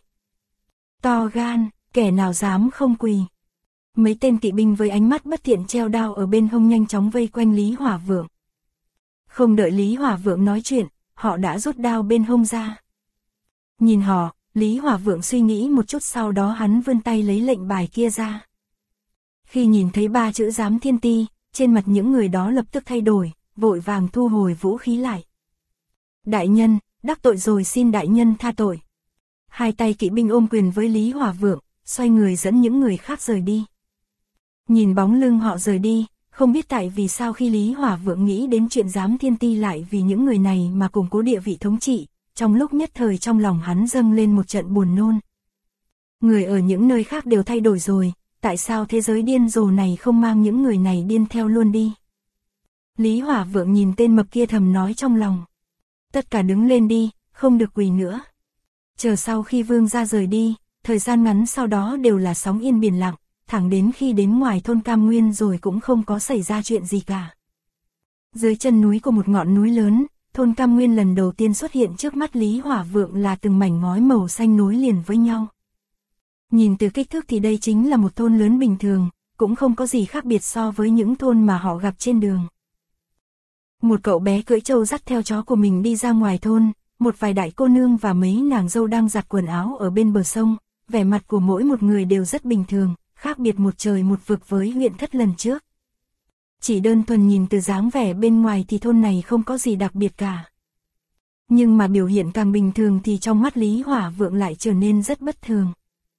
To gan, kẻ nào dám không quỳ. Mấy tên kỵ binh với ánh mắt bất thiện treo đao ở bên hông nhanh chóng vây quanh Lý Hỏa Vượng. Không đợi Lý Hỏa Vượng nói chuyện, họ đã rút đao bên hông ra. Nhìn họ, Lý Hỏa Vượng suy nghĩ một chút, sau đó hắn vươn tay lấy lệnh bài kia ra. Khi nhìn thấy 3 chữ Giám Thiên Ti, trên mặt những người đó lập tức thay đổi, vội vàng thu hồi vũ khí lại. Đại nhân, đắc tội rồi, xin đại nhân tha tội. Hai tay kỵ binh ôm quyền với Lý Hỏa Vượng, xoay người dẫn những người khác rời đi. Nhìn bóng lưng họ rời đi, không biết tại vì sao khi Lý Hỏa Vượng nghĩ đến chuyện Giám Thiên Ti lại vì những người này mà củng cố địa vị thống trị, trong lúc nhất thời trong lòng hắn dâng lên một trận buồn nôn. Người ở những nơi khác đều thay đổi rồi, tại sao thế giới điên rồ này không mang những người này điên theo luôn đi? Lý Hỏa Vượng nhìn tên mập kia thầm nói trong lòng. Tất cả đứng lên đi, không được quỳ nữa. Chờ sau khi Vương gia rời đi, thời gian ngắn sau đó đều là sóng yên biển lặng, thẳng đến khi đến ngoài thôn Cam Nguyên rồi cũng không có xảy ra chuyện gì cả. Dưới chân núi của một ngọn núi lớn, thôn Cam Nguyên lần đầu tiên xuất hiện trước mắt Lý Hỏa Vượng là từng mảnh ngói màu xanh nối liền với nhau. Nhìn từ kích thước thì đây chính là một thôn lớn bình thường, cũng không có gì khác biệt so với những thôn mà họ gặp trên đường. Một cậu bé cưỡi trâu dắt theo chó của mình đi ra ngoài thôn, một vài đại cô nương và mấy nàng dâu đang giặt quần áo ở bên bờ sông, vẻ mặt của mỗi một người đều rất bình thường, khác biệt một trời một vực với huyện Thất lần trước. Chỉ đơn thuần nhìn từ dáng vẻ bên ngoài thì thôn này không có gì đặc biệt cả. Nhưng mà biểu hiện càng bình thường thì trong mắt Lý Hỏa Vượng lại trở nên rất bất thường.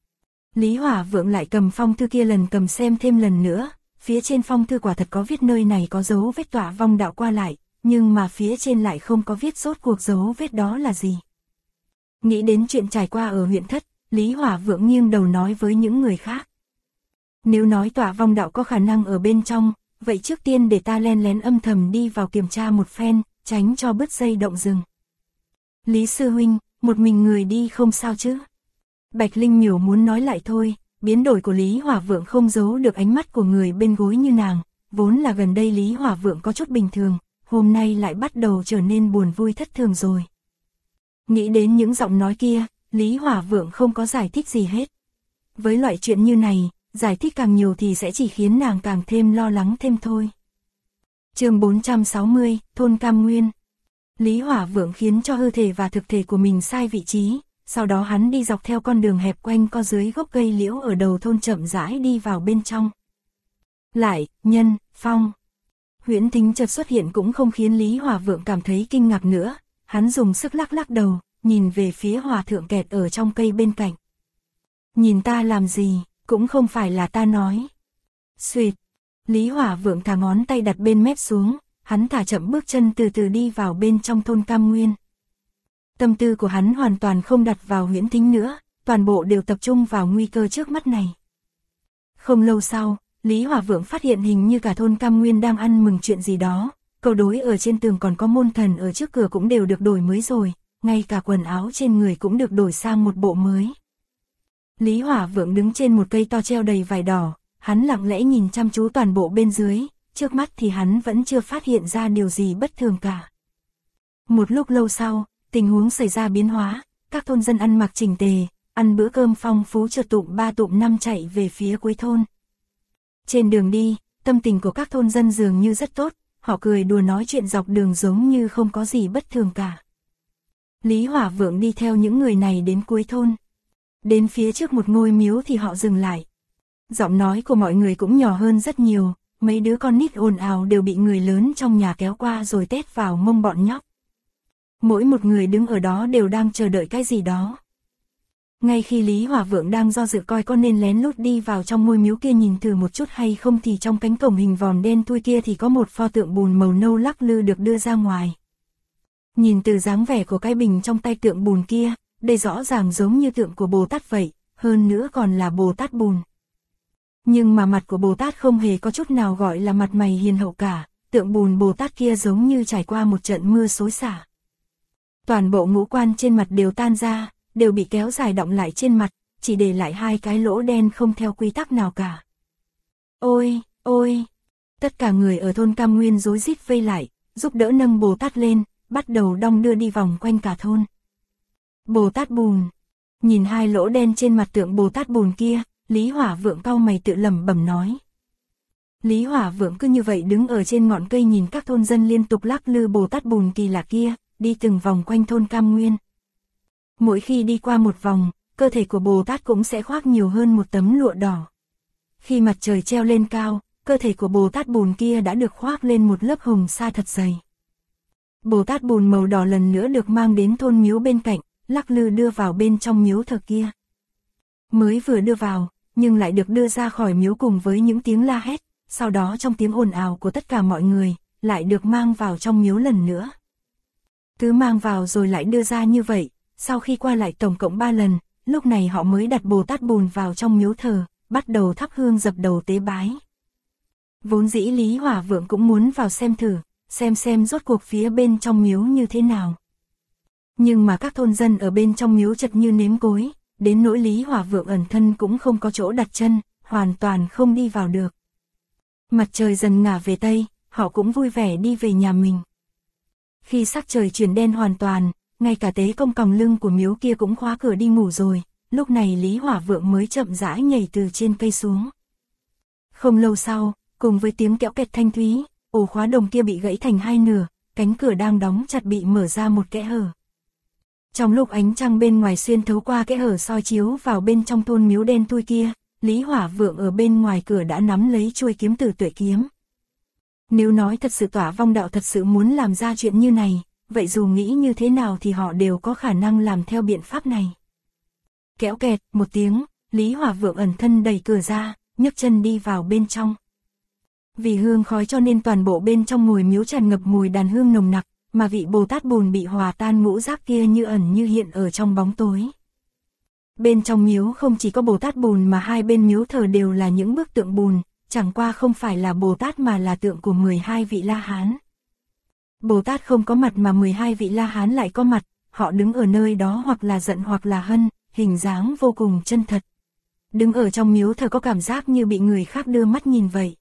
Lý Hỏa Vượng lại cầm phong thư kia lần cầm xem thêm lần nữa, phía trên phong thư quả thật có viết nơi này có dấu vết tọa vong đạo qua lại, nhưng mà phía trên lại không có viết rốt cuộc dấu vết đó là gì. Nghĩ đến chuyện trải qua ở huyện Thất, Lý Hỏa Vượng nghiêng đầu nói với những người khác. Nếu nói tọa vong đạo có khả năng ở bên trong, vậy trước tiên để ta len lén âm thầm đi vào kiểm tra một phen, tránh cho bứt dây động rừng. Lý sư huynh, một mình người đi không sao chứ? Bạch Linh Miểu muốn nói lại thôi, biến đổi của Lý Hỏa Vượng không giấu được ánh mắt của người bên gối như nàng, vốn là gần đây Lý Hỏa Vượng có chút bình thường, hôm nay lại bắt đầu trở nên buồn vui thất thường rồi. Nghĩ đến những giọng nói kia, Lý Hỏa Vượng không có giải thích gì hết. Với loại chuyện như này, giải thích càng nhiều thì sẽ chỉ khiến nàng càng thêm lo lắng thêm thôi. Chương 460, thôn Cam Nguyên. Lý Hỏa Vượng khiến cho hư thể và thực thể của mình sai vị trí, sau đó hắn đi dọc theo con đường hẹp quanh co dưới gốc cây liễu ở đầu thôn chậm rãi đi vào bên trong. Lại, Nhân, Phong. Huyễn Thính chợt xuất hiện cũng không khiến Lý Hỏa Vượng cảm thấy kinh ngạc nữa, hắn dùng sức lắc lắc đầu, nhìn về phía hòa thượng kẹt ở trong cây bên cạnh. Nhìn ta làm gì, cũng không phải là ta nói. Xuyệt, Lý Hỏa Vượng thả ngón tay đặt bên mép xuống, hắn thả chậm bước chân từ từ đi vào bên trong thôn Cam Nguyên. Tâm tư của hắn hoàn toàn không đặt vào Huyễn Thính nữa, toàn bộ đều tập trung vào nguy cơ trước mắt này. Không lâu sau, Lý Hỏa Vượng phát hiện hình như cả thôn Cam Nguyên đang ăn mừng chuyện gì đó, cầu đối ở trên tường còn có môn thần ở trước cửa cũng đều được đổi mới rồi, ngay cả quần áo trên người cũng được đổi sang một bộ mới. Lý Hỏa Vượng đứng trên một cây to treo đầy vải đỏ, hắn lặng lẽ nhìn chăm chú toàn bộ bên dưới, trước mắt thì hắn vẫn chưa phát hiện ra điều gì bất thường cả. Một lúc lâu sau, tình huống xảy ra biến hóa, các thôn dân ăn mặc chỉnh tề, ăn bữa cơm phong phú chợt tụm ba tụm năm chạy về phía cuối thôn. Trên đường đi, tâm tình của các thôn dân dường như rất tốt, họ cười đùa nói chuyện dọc đường giống như không có gì bất thường cả. Lý Hỏa Vượng đi theo những người này đến cuối thôn. Đến phía trước một ngôi miếu thì họ dừng lại. Giọng nói của mọi người cũng nhỏ hơn rất nhiều, mấy đứa con nít ồn ào đều bị người lớn trong nhà kéo qua rồi tét vào mông bọn nhóc. Mỗi một người đứng ở đó đều đang chờ đợi cái gì đó. Ngay khi Lý Hỏa Vượng đang do dự coi có nên lén lút đi vào trong ngôi miếu kia nhìn thử một chút hay không thì trong cánh cổng hình vòm đen thui kia thì có một pho tượng bùn màu nâu lắc lư được đưa ra ngoài. Nhìn từ dáng vẻ của cái bình trong tay tượng bùn kia, đây rõ ràng giống như tượng của Bồ Tát vậy, hơn nữa còn là Bồ Tát bùn. Nhưng mà mặt của Bồ Tát không hề có chút nào gọi là mặt mày hiền hậu cả, tượng bùn Bồ Tát kia giống như trải qua một trận mưa xối xả. Toàn bộ ngũ quan trên mặt đều tan ra, đều bị kéo dài đọng lại trên mặt, chỉ để lại hai cái lỗ đen không theo quy tắc nào cả. Ôi, ôi! Tất cả người ở thôn Cam Nguyên rối rít vây lại, giúp đỡ nâng Bồ Tát lên, bắt đầu đong đưa đi vòng quanh cả thôn. Bồ Tát bùn. Nhìn hai lỗ đen trên mặt tượng Bồ Tát bùn kia, Lý Hỏa Vượng cau mày tự lẩm bẩm nói. Lý Hỏa Vượng cứ như vậy đứng ở trên ngọn cây nhìn các thôn dân liên tục lắc lư Bồ Tát bùn kỳ lạ kia, đi từng vòng quanh thôn Cam Nguyên. Mỗi khi đi qua một vòng, cơ thể của Bồ Tát cũng sẽ khoác nhiều hơn một tấm lụa đỏ. Khi mặt trời treo lên cao, cơ thể của Bồ Tát bùn kia đã được khoác lên một lớp hồng sa thật dày. Bồ Tát bùn màu đỏ lần nữa được mang đến thôn miếu bên cạnh, lắc lư đưa vào bên trong miếu thờ kia. Mới vừa đưa vào, nhưng lại được đưa ra khỏi miếu cùng với những tiếng la hét, sau đó trong tiếng ồn ào của tất cả mọi người, lại được mang vào trong miếu lần nữa. Cứ mang vào rồi lại đưa ra như vậy, sau khi qua lại tổng cộng 3 lần, lúc này họ mới đặt Bồ Tát bùn vào trong miếu thờ, bắt đầu thắp hương dập đầu tế bái. Vốn dĩ Lý Hỏa Vượng cũng muốn vào xem thử, xem rốt cuộc phía bên trong miếu như thế nào. Nhưng mà các thôn dân ở bên trong miếu chật như nếm cối, đến nỗi Lý Hỏa Vượng ẩn thân cũng không có chỗ đặt chân, hoàn toàn không đi vào được. Mặt trời dần ngả về Tây, họ cũng vui vẻ đi về nhà mình. Khi sắc trời chuyển đen hoàn toàn, ngay cả tế công còng lưng của miếu kia cũng khóa cửa đi ngủ rồi, lúc này Lý Hỏa Vượng mới chậm rãi nhảy từ trên cây xuống. Không lâu sau, cùng với tiếng kẽo kẹt thanh thúy, ổ khóa đồng kia bị gãy thành hai nửa, cánh cửa đang đóng chặt bị mở ra một kẽ hở. Trong lúc ánh trăng bên ngoài xuyên thấu qua kẽ hở soi chiếu vào bên trong thôn miếu đen thui kia, Lý Hỏa Vượng ở bên ngoài cửa đã nắm lấy chuôi kiếm Tử Tuệ kiếm. Nếu nói thật sự Tỏa Vong Đạo thật sự muốn làm ra chuyện như này, vậy dù nghĩ như thế nào thì họ đều có khả năng làm theo biện pháp này. Kéo kẹt một tiếng, Lý Hỏa Vượng ẩn thân đẩy cửa ra, nhấc chân đi vào bên trong. Vì hương khói cho nên toàn bộ bên trong ngôi miếu tràn ngập mùi đàn hương nồng nặc, mà vị Bồ Tát Bùn bị hòa tan ngũ giác kia như ẩn như hiện ở trong bóng tối. Bên trong miếu không chỉ có Bồ Tát Bùn mà hai bên miếu thờ đều là những bức tượng bùn, chẳng qua không phải là Bồ Tát mà là tượng của 12 vị La Hán. Bồ Tát không có mặt mà 12 vị La Hán lại có mặt, họ đứng ở nơi đó hoặc là giận hoặc là hân, hình dáng vô cùng chân thật. Đứng ở trong miếu thờ có cảm giác như bị người khác đưa mắt nhìn vậy.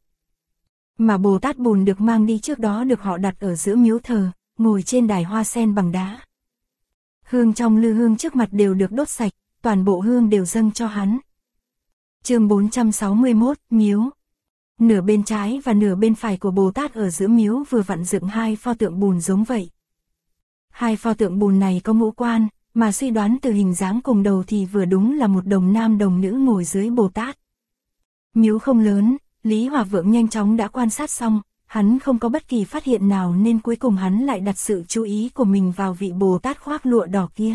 Mà Bồ Tát Bùn được mang đi trước đó được họ đặt ở giữa miếu thờ, ngồi trên đài hoa sen bằng đá. Hương trong lư hương trước mặt đều được đốt sạch, toàn bộ hương đều dâng cho hắn. Chương 461, miếu. Nửa bên trái và nửa bên phải của Bồ Tát ở giữa miếu vừa vặn dựng hai pho tượng bùn giống vậy. Hai pho tượng bùn này có ngũ quan, mà suy đoán từ hình dáng cùng đầu thì vừa đúng là một đồng nam đồng nữ ngồi dưới Bồ Tát. Miếu không lớn, Lý Hỏa Vượng nhanh chóng đã quan sát xong, hắn không có bất kỳ phát hiện nào nên cuối cùng hắn lại đặt sự chú ý của mình vào vị Bồ Tát khoác lụa đỏ kia.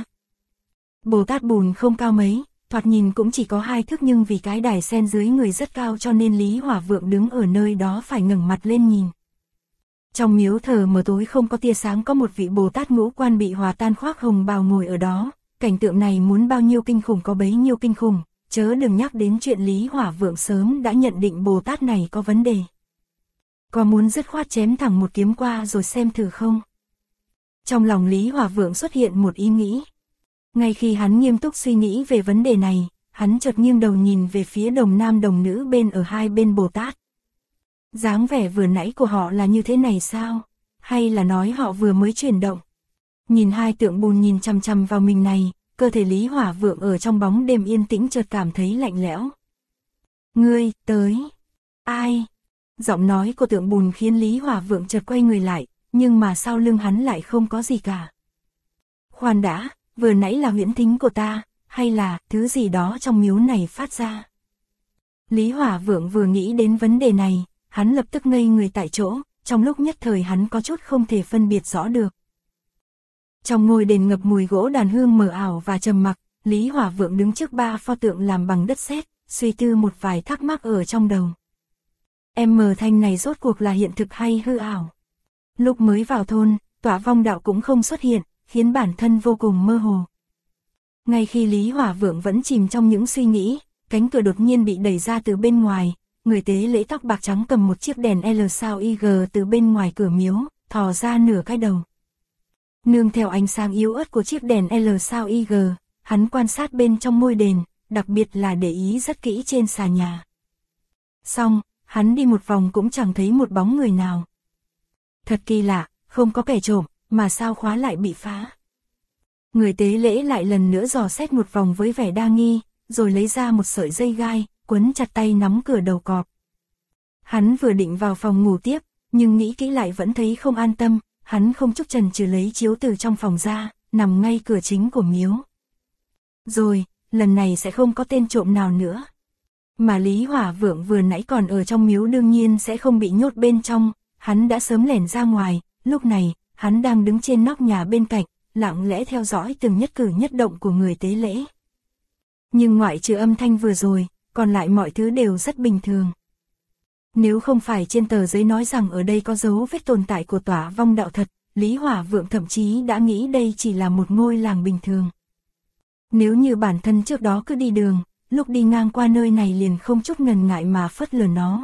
Bồ Tát Bùn không cao mấy, thoạt nhìn cũng chỉ có 2 thước nhưng vì cái đài sen dưới người rất cao cho nên Lý Hỏa Vượng đứng ở nơi đó phải ngẩng mặt lên nhìn. Trong miếu thờ mờ tối không có tia sáng có một vị Bồ Tát ngũ quan bị hòa tan khoác hồng bào ngồi ở đó, cảnh tượng này muốn bao nhiêu kinh khủng có bấy nhiêu kinh khủng, chớ đừng nhắc đến chuyện Lý Hỏa Vượng sớm đã nhận định Bồ Tát này có vấn đề. Có muốn dứt khoát chém thẳng một kiếm qua rồi xem thử không? Trong lòng Lý Hỏa Vượng xuất hiện một ý nghĩ. Ngay khi hắn nghiêm túc suy nghĩ về vấn đề này, hắn chợt nghiêng đầu nhìn về phía đồng nam đồng nữ bên ở hai bên Bồ Tát. Dáng vẻ vừa nãy của họ là như thế này sao? Hay là nói họ vừa mới chuyển động? Nhìn hai tượng bùn nhìn chằm chằm vào mình này, cơ thể Lý Hỏa Vượng ở trong bóng đêm yên tĩnh chợt cảm thấy lạnh lẽo. Ngươi, tới. Ai? Giọng nói của tượng bùn khiến Lý Hỏa Vượng chợt quay người lại, nhưng mà sau lưng hắn lại không có gì cả. Khoan đã, vừa nãy là huyễn thính của ta, hay là thứ gì đó trong miếu này phát ra? Lý Hỏa Vượng vừa nghĩ đến vấn đề này, hắn lập tức ngây người tại chỗ, trong lúc nhất thời hắn có chút không thể phân biệt rõ được. Trong ngôi đền ngập mùi gỗ đàn hương mờ ảo và trầm mặc, Lý Hỏa Vượng đứng trước 3 pho tượng làm bằng đất sét, suy tư một vài thắc mắc ở trong đầu. Thanh này rốt cuộc là hiện thực hay hư ảo? Lúc mới vào thôn, Tỏa Vong Đạo cũng không xuất hiện, khiến bản thân vô cùng mơ hồ. Ngay khi Lý Hỏa Vượng vẫn chìm trong những suy nghĩ, cánh cửa đột nhiên bị đẩy ra từ bên ngoài, người tế lễ tóc bạc trắng cầm một chiếc đèn L sao IG từ bên ngoài cửa miếu, thò ra nửa cái đầu. Nương theo ánh sáng yếu ớt của chiếc đèn L sao IG, hắn quan sát bên trong ngôi đền, đặc biệt là để ý rất kỹ trên xà nhà. Xong, hắn đi một vòng cũng chẳng thấy một bóng người nào. Thật kỳ lạ, không có kẻ trộm, mà sao khóa lại bị phá. Người tế lễ lại lần nữa dò xét một vòng với vẻ đa nghi, rồi lấy ra một sợi dây gai, quấn chặt tay nắm cửa đầu cọp. Hắn vừa định vào phòng ngủ tiếp, nhưng nghĩ kỹ lại vẫn thấy không an tâm, hắn không chút chần chừ lấy chiếu từ trong phòng ra, nằm ngay cửa chính của miếu. Rồi, lần này sẽ không có tên trộm nào nữa. Mà Lý Hỏa Vượng vừa nãy còn ở trong miếu đương nhiên sẽ không bị nhốt bên trong, hắn đã sớm lẻn ra ngoài, lúc này, hắn đang đứng trên nóc nhà bên cạnh, lặng lẽ theo dõi từng nhất cử nhất động của người tế lễ. Nhưng ngoại trừ âm thanh vừa rồi, còn lại mọi thứ đều rất bình thường. Nếu không phải trên tờ giấy nói rằng ở đây có dấu vết tồn tại của Tỏa Vong Đạo thật, Lý Hỏa Vượng thậm chí đã nghĩ đây chỉ là một ngôi làng bình thường. Nếu như bản thân trước đó cứ đi đường, lúc đi ngang qua nơi này liền không chút ngần ngại mà phớt lờ nó.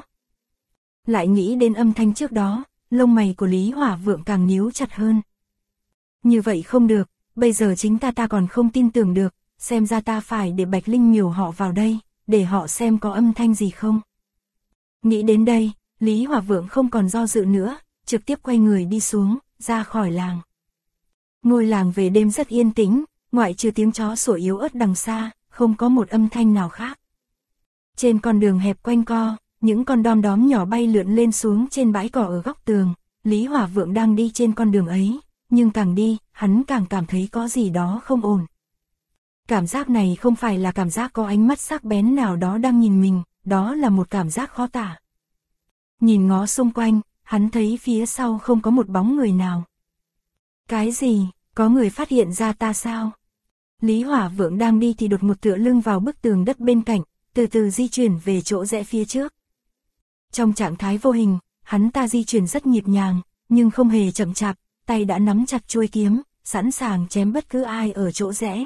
Lại nghĩ đến âm thanh trước đó, lông mày của Lý Hỏa Vượng càng nhíu chặt hơn. Như vậy không được, bây giờ chính ta còn không tin tưởng được, xem ra ta phải để Bạch Linh Miểu họ vào đây, để họ xem có âm thanh gì không. Nghĩ đến đây, Lý Hỏa Vượng không còn do dự nữa, trực tiếp quay người đi xuống, ra khỏi làng. Ngôi làng về đêm rất yên tĩnh, ngoại trừ tiếng chó sủa yếu ớt đằng xa, không có một âm thanh nào khác. Trên con đường hẹp quanh co, những con đom đóm nhỏ bay lượn lên xuống trên bãi cỏ ở góc tường. Lý Hỏa Vượng đang đi trên con đường ấy, nhưng càng đi, hắn càng cảm thấy có gì đó không ổn. Cảm giác này không phải là cảm giác có ánh mắt sắc bén nào đó đang nhìn mình, đó là một cảm giác khó tả. Nhìn ngó xung quanh, hắn thấy phía sau không có một bóng người nào. Cái gì, có người phát hiện ra ta sao? Lý Hỏa Vượng đang đi thì đột ngột tựa lưng vào bức tường đất bên cạnh, từ từ di chuyển về chỗ rẽ phía trước. Trong trạng thái vô hình, hắn ta di chuyển rất nhịp nhàng, nhưng không hề chậm chạp, tay đã nắm chặt chuôi kiếm, sẵn sàng chém bất cứ ai ở chỗ rẽ.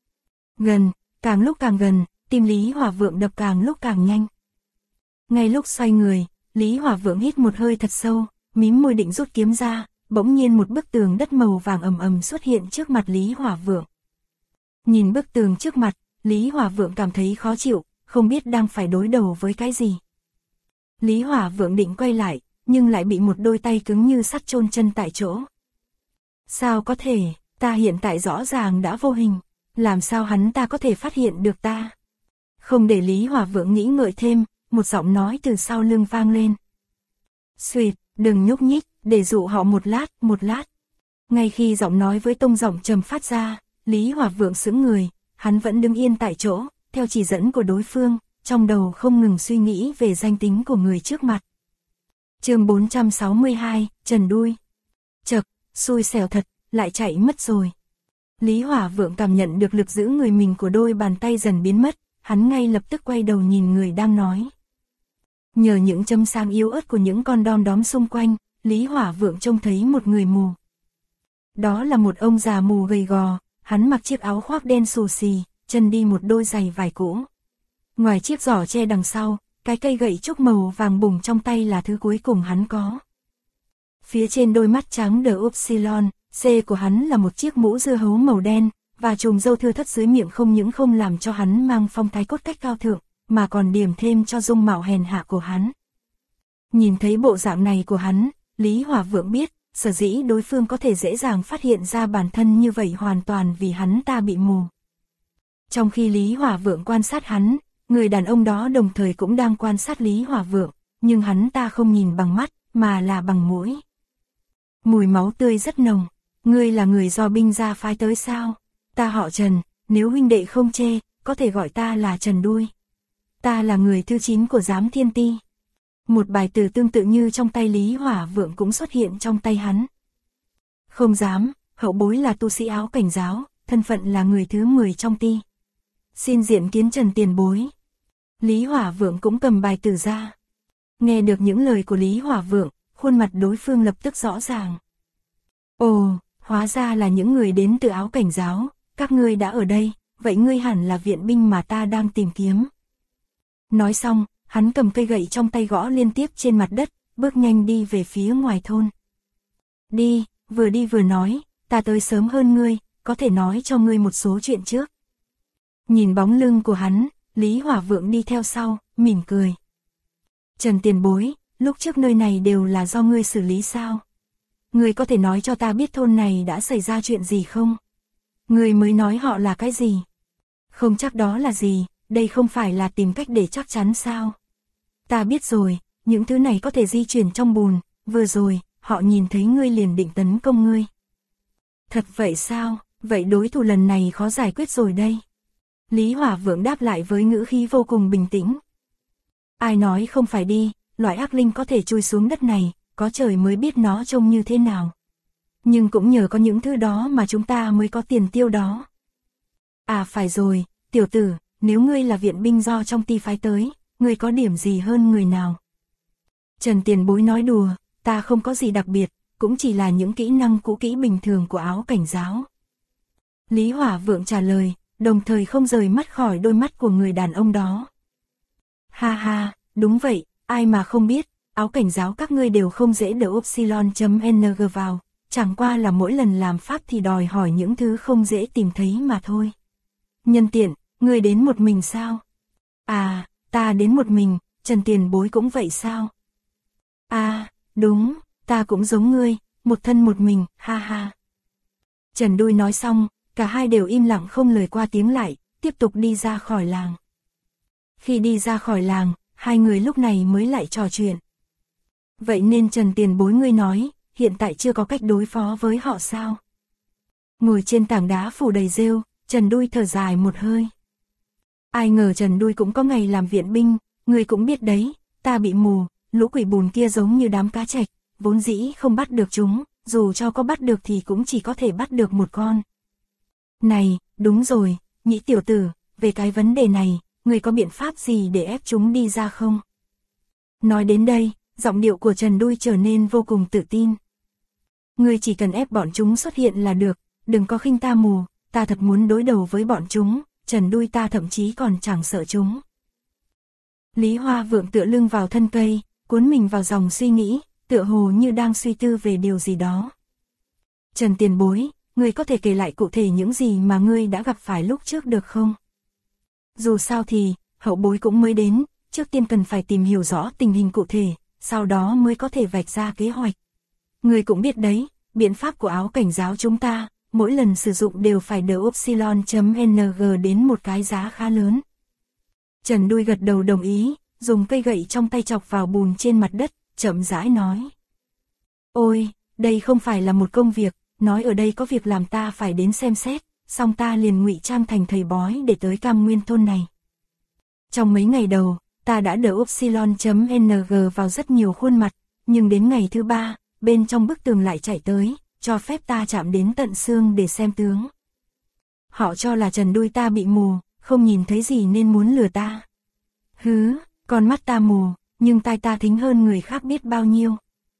Gần, càng lúc càng gần, tim Lý Hỏa Vượng đập càng lúc càng nhanh. Ngay lúc xoay người, Lý Hỏa Vượng hít một hơi thật sâu, mím môi định rút kiếm ra, bỗng nhiên một bức tường đất màu vàng ầm ầm xuất hiện trước mặt Lý Hỏa Vượng. Nhìn bức tường trước mặt, Lý Hỏa Vượng cảm thấy khó chịu, không biết đang phải đối đầu với cái gì. Lý Hỏa Vượng định quay lại, nhưng lại bị một đôi tay cứng như sắt chôn chân tại chỗ. Sao có thể, ta hiện tại rõ ràng đã vô hình, làm sao hắn ta có thể phát hiện được ta? Không để Lý Hỏa Vượng nghĩ ngợi thêm, một giọng nói từ sau lưng vang lên. Xuyệt, đừng nhúc nhích, để dụ họ một lát. Ngay khi giọng nói với tông giọng trầm phát ra, Lý Hỏa Vượng sững người, hắn vẫn đứng yên tại chỗ, theo chỉ dẫn của đối phương, trong đầu không ngừng suy nghĩ về danh tính của người trước mặt. Chương 462, Trần Đuôi. Chậc, xui xẻo thật, lại chạy mất rồi. Lý Hỏa Vượng cảm nhận được lực giữ người mình của đôi bàn tay dần biến mất, hắn ngay lập tức quay đầu nhìn người đang nói. Nhờ những chấm sáng yếu ớt của những con đom đóm xung quanh, Lý Hỏa Vượng trông thấy một người mù. Đó là một ông già mù gầy gò, hắn mặc chiếc áo khoác đen xù xì, chân đi một đôi giày vải cũ. Ngoài chiếc giỏ tre đằng sau, cái cây gậy trúc màu vàng bùng trong tay là thứ cuối cùng hắn có. Phía trên đôi mắt trắng đờ upsilon, C của hắn là một chiếc mũ dưa hấu màu đen, và chùm râu thưa thất dưới miệng không những không làm cho hắn mang phong thái cốt cách cao thượng, mà còn điểm thêm cho dung mạo hèn hạ của hắn. Nhìn thấy bộ dạng này của hắn, Lý Hỏa Vượng biết, sở dĩ đối phương có thể dễ dàng phát hiện ra bản thân như vậy hoàn toàn vì hắn ta bị mù. Trong khi Lý Hỏa Vượng quan sát hắn, người đàn ông đó đồng thời cũng đang quan sát Lý Hỏa Vượng, nhưng hắn ta không nhìn bằng mắt, mà là bằng mũi. Mùi máu tươi rất nồng. Ngươi là người do binh gia phái tới sao? Ta họ Trần, nếu huynh đệ không chê, có thể gọi ta là Trần Đuôi. Ta là người thứ 9 của giám thiên ti. Một bài từ tương tự như trong tay Lý Hỏa Vượng cũng xuất hiện trong tay hắn. Không dám, hậu bối là tu sĩ áo cảnh giáo, thân phận là người thứ 10 trong ti. Xin diện kiến Trần tiền bối. Lý Hỏa Vượng cũng cầm bài từ ra. Nghe được những lời của Lý Hỏa Vượng, khuôn mặt đối phương lập tức rõ ràng. Ồ, hóa ra là những người đến từ áo cảnh giáo, các ngươi đã ở đây, vậy ngươi hẳn là viện binh mà ta đang tìm kiếm. Nói xong, hắn cầm cây gậy trong tay gõ liên tiếp trên mặt đất, bước nhanh đi về phía ngoài thôn. Đi vừa nói, ta tới sớm hơn ngươi, có thể nói cho ngươi một số chuyện trước. Nhìn bóng lưng của hắn, Lý Hỏa Vượng đi theo sau, mỉm cười. Trần tiền bối, lúc trước nơi này đều là do ngươi xử lý sao? Ngươi có thể nói cho ta biết thôn này đã xảy ra chuyện gì không? Ngươi mới nói họ là cái gì? Không chắc đó là gì, đây không phải là tìm cách để chắc chắn sao? Ta biết rồi, những thứ này có thể di chuyển trong bùn, vừa rồi, họ nhìn thấy ngươi liền định tấn công ngươi. Thật vậy sao? Vậy đối thủ lần này khó giải quyết rồi đây. Lý Hỏa Vượng đáp lại với ngữ khí vô cùng bình tĩnh. Ai nói không phải đi, loại ác linh có thể chui xuống đất này, có trời mới biết nó trông như thế nào. Nhưng cũng nhờ có những thứ đó mà chúng ta mới có tiền tiêu đó. À phải rồi, tiểu tử, nếu ngươi là viện binh do trong ti phái tới, ngươi có điểm gì hơn người nào? Trần tiền bối nói đùa, ta không có gì đặc biệt, cũng chỉ là những kỹ năng cũ kỹ bình thường của áo cảnh giáo. Lý Hỏa Vượng trả lời, đồng thời không rời mắt khỏi đôi mắt của người đàn ông đó. Ha ha, đúng vậy, ai mà không biết, áo cảnh giáo các ngươi đều không dễ đỡ upsilon.ng vào, chẳng qua là mỗi lần làm pháp thì đòi hỏi những thứ không dễ tìm thấy mà thôi. Nhân tiện, ngươi đến một mình sao? À, ta đến một mình, Trần tiền bối cũng vậy sao? À, đúng, ta cũng giống ngươi, một thân một mình, ha ha. Trần Đuôi nói xong, cả hai đều im lặng không lời qua tiếng lại, tiếp tục đi ra khỏi làng. Khi đi ra khỏi làng, hai người lúc này mới lại trò chuyện. Vậy nên Trần tiền bối ngươi nói, hiện tại chưa có cách đối phó với họ sao? Ngồi trên tảng đá phủ đầy rêu, Trần Đuôi thở dài một hơi. Ai ngờ Trần Đuôi cũng có ngày làm viện binh, ngươi cũng biết đấy, ta bị mù, lũ quỷ bùn kia giống như đám cá trạch, vốn dĩ không bắt được chúng, dù cho có bắt được thì cũng chỉ có thể bắt được một con. Này, đúng rồi, Nhĩ tiểu tử, về cái vấn đề này, ngươi có biện pháp gì để ép chúng đi ra không? Nói đến đây, giọng điệu của Trần Đuôi trở nên vô cùng tự tin. Ngươi chỉ cần ép bọn chúng xuất hiện là được, đừng có khinh ta mù, ta thật muốn đối đầu với bọn chúng, Trần Đuôi ta thậm chí còn chẳng sợ chúng. Lý Hoa Vượng tựa lưng vào thân cây, cuốn mình vào dòng suy nghĩ, tựa hồ như đang suy tư về điều gì đó. Trần tiền bối, ngươi có thể kể lại cụ thể những gì mà ngươi đã gặp phải lúc trước được không? Dù sao thì, hậu bối cũng mới đến, trước tiên cần phải tìm hiểu rõ tình hình cụ thể, sau đó mới có thể vạch ra kế hoạch. Ngươi cũng biết đấy, biện pháp của áo cảnh giáo chúng ta, mỗi lần sử dụng đều phải đỡ upsilon.ng đến một cái giá khá lớn. Trần Đuôi gật đầu đồng ý, dùng cây gậy trong tay chọc vào bùn trên mặt đất, chậm rãi nói. Ôi, đây không phải là một công việc, nói ở đây có việc làm ta phải đến xem xét, xong ta liền ngụy trang thành thầy bói để tới Cam Nguyên thôn này. Trong mấy ngày đầu, ta đã đỡ upsilon.ng vào rất nhiều khuôn mặt, nhưng đến ngày thứ 3, bên trong bức tường lại chạy tới, cho phép ta chạm đến tận xương để xem tướng. Họ cho là Trần Đuôi ta bị mù, không nhìn thấy gì nên muốn lừa ta. Hứ, con mắt ta mù, nhưng tai ta thính hơn người khác biết bao nhiêu.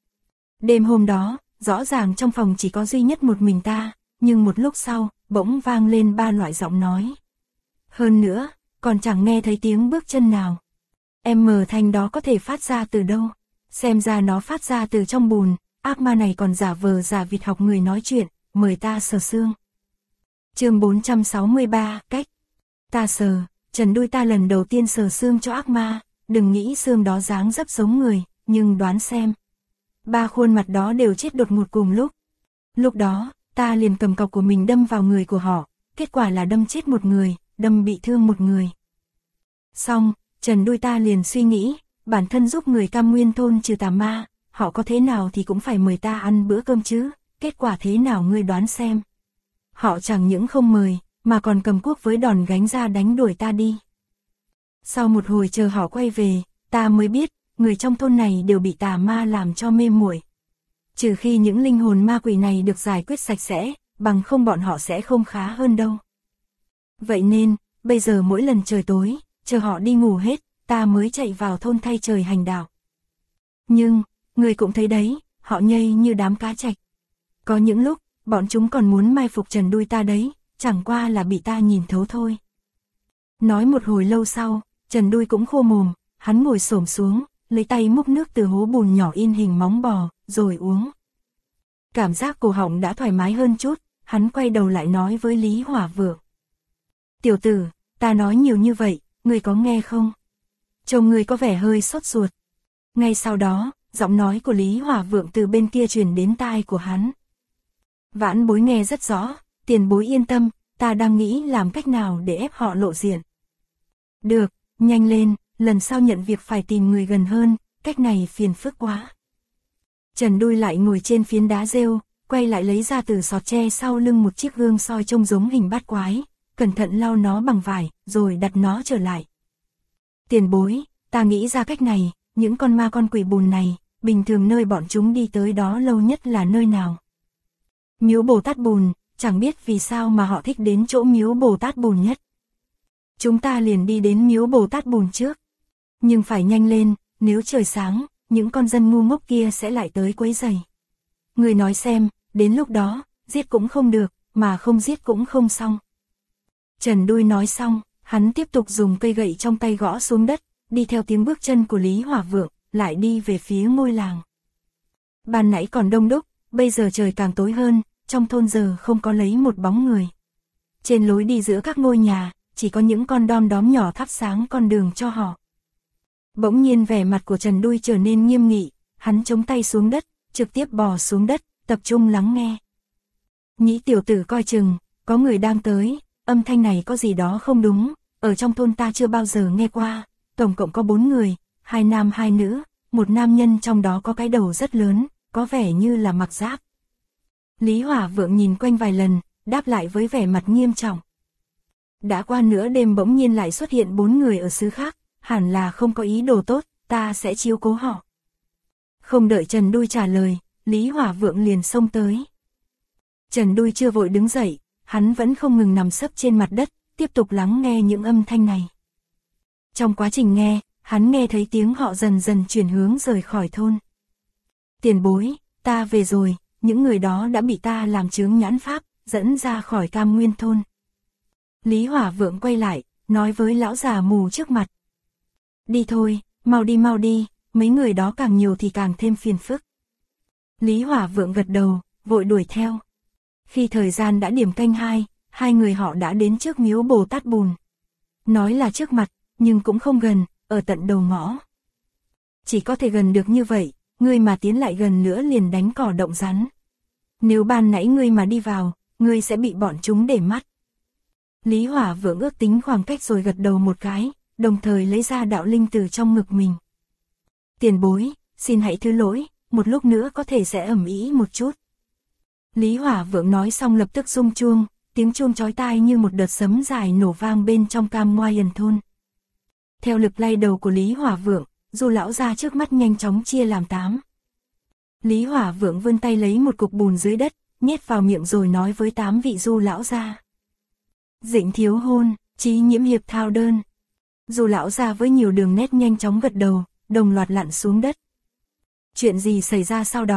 Đêm hôm đó, rõ ràng trong phòng chỉ có duy nhất một mình ta, nhưng một lúc sau, bỗng vang lên 3 loại giọng nói. Hơn nữa, còn chẳng nghe thấy tiếng bước chân nào. Thanh đó có thể phát ra từ đâu? Xem ra nó phát ra từ trong bùn, ác ma này còn giả vờ giả vịt học người nói chuyện, mời ta sờ xương. Chương 463, cách. Ta sờ, Trần Đuôi ta lần đầu tiên sờ xương cho ác ma, đừng nghĩ xương đó dáng dấp giống người, nhưng đoán xem. 3 khuôn mặt đó đều chết đột ngột cùng lúc. Lúc đó, ta liền cầm cọc của mình đâm vào người của họ, kết quả là đâm chết một người, đâm bị thương một người. Xong, Trần Đuôi ta liền suy nghĩ, bản thân giúp người Cam Nguyên thôn trừ tà ma, họ có thế nào thì cũng phải mời ta ăn bữa cơm chứ, kết quả thế nào ngươi đoán xem. Họ chẳng những không mời, mà còn cầm cuốc với đòn gánh ra đánh đuổi ta đi. Sau một hồi chờ họ quay về, ta mới biết, người trong thôn này đều bị tà ma làm cho mê muội. Trừ khi những linh hồn ma quỷ này được giải quyết sạch sẽ, bằng không bọn họ sẽ không khá hơn đâu. Vậy nên, bây giờ mỗi lần trời tối, chờ họ đi ngủ hết, ta mới chạy vào thôn thay trời hành đạo. Nhưng, người cũng thấy đấy, họ nhây như đám cá trạch. Có những lúc, bọn chúng còn muốn mai phục Trần Đuôi ta đấy, chẳng qua là bị ta nhìn thấu thôi. Nói một hồi lâu sau, Trần Đuôi cũng khô mồm, hắn ngồi xổm xuống, lấy tay múc nước từ hố bùn nhỏ in hình móng bò, rồi uống. Cảm giác cổ họng đã thoải mái hơn chút, hắn quay đầu lại nói với Lý Hỏa Vượng. Tiểu tử, ta nói nhiều như vậy, ngươi có nghe không? Trông ngươi có vẻ hơi sốt ruột. Ngay sau đó, giọng nói của Lý Hỏa Vượng từ bên kia truyền đến tai của hắn. Vãn bối nghe rất rõ, tiền bối yên tâm, ta đang nghĩ làm cách nào để ép họ lộ diện. Được, nhanh lên, lần sau nhận việc phải tìm người gần hơn, cách này phiền phức quá. Trần Đuôi lại ngồi trên phiến đá rêu, quay lại lấy ra từ sọt tre sau lưng một chiếc gương soi trông giống hình bát quái, cẩn thận lau nó bằng vải, rồi đặt nó trở lại. Tiền bối, ta nghĩ ra cách này, những con ma con quỷ bùn này, bình thường nơi bọn chúng đi tới đó lâu nhất là nơi nào? Miếu Bồ Tát Bùn, chẳng biết vì sao mà họ thích đến chỗ miếu Bồ Tát Bùn nhất. Chúng ta liền đi đến miếu Bồ Tát Bùn trước. Nhưng phải nhanh lên, nếu trời sáng, những con dân ngu ngốc kia sẽ lại tới quấy rầy. Người nói xem, đến lúc đó, giết cũng không được, mà không giết cũng không xong. Trần Đuôi nói xong, hắn tiếp tục dùng cây gậy trong tay gõ xuống đất, đi theo tiếng bước chân của Lý Hỏa Vượng, lại đi về phía ngôi làng. Ban nãy còn đông đúc, bây giờ trời càng tối hơn, trong thôn giờ không có lấy một bóng người. Trên lối đi giữa các ngôi nhà, chỉ có những con đom đóm nhỏ thắp sáng con đường cho họ. Bỗng nhiên vẻ mặt của Trần Đuôi trở nên nghiêm nghị, hắn chống tay xuống đất, trực tiếp bò xuống đất, tập trung lắng nghe. Nhĩ tiểu tử coi chừng, có người đang tới, âm thanh này có gì đó không đúng, ở trong thôn ta chưa bao giờ nghe qua, tổng cộng có 4 người, 2 nam 2 nữ, một nam nhân trong đó có cái đầu rất lớn, có vẻ như là mặc giáp. Lý Hỏa Vượng nhìn quanh vài lần, đáp lại với vẻ mặt nghiêm trọng. Đã qua nửa đêm bỗng nhiên lại xuất hiện 4 người ở xứ khác, hẳn là không có ý đồ tốt, ta sẽ chiếu cố họ. Không đợi Trần Đuôi trả lời, Lý Hỏa Vượng liền xông tới. Trần Đuôi chưa vội đứng dậy, hắn vẫn không ngừng nằm sấp trên mặt đất, tiếp tục lắng nghe những âm thanh này. Trong quá trình nghe, hắn nghe thấy tiếng họ dần dần chuyển hướng rời khỏi thôn. Tiền bối, ta về rồi, những người đó đã bị ta làm chướng nhãn pháp, dẫn ra khỏi Cam Nguyên thôn. Lý Hỏa Vượng quay lại, nói với lão già mù trước mặt. Đi thôi, mau đi, mấy người đó càng nhiều thì càng thêm phiền phức. Lý Hỏa Vượng gật đầu, vội đuổi theo. Khi thời gian đã điểm canh 2, hai người họ đã đến trước miếu Bồ Tát Bùn. Nói là trước mặt, nhưng cũng không gần, ở tận đầu ngõ. Chỉ có thể gần được như vậy, ngươi mà tiến lại gần nữa liền đánh cỏ động rắn. Nếu ban nãy ngươi mà đi vào, ngươi sẽ bị bọn chúng để mắt. Lý Hỏa Vượng ước tính khoảng cách rồi gật đầu một cái, đồng thời lấy ra đạo linh từ trong ngực mình. Tiền bối, xin hãy thứ lỗi, một lúc nữa có thể sẽ ầm ĩ một chút. Lý Hỏa Vượng nói xong lập tức rung chuông, tiếng chuông chói tai như một đợt sấm dài nổ vang bên trong Cam Ngoan thôn. Theo lực lay đầu của Lý Hỏa Vượng, Du lão gia trước mắt nhanh chóng chia làm 8. Lý Hỏa Vượng vươn tay lấy một cục bùn dưới đất, nhét vào miệng rồi nói với 8 vị Du lão gia. Dĩnh thiếu hôn, Chí Nhiễm hiệp thao đơn. Du lão gia với nhiều đường nét nhanh chóng gật đầu, đồng loạt lặn xuống đất. Chuyện gì xảy ra sau đó?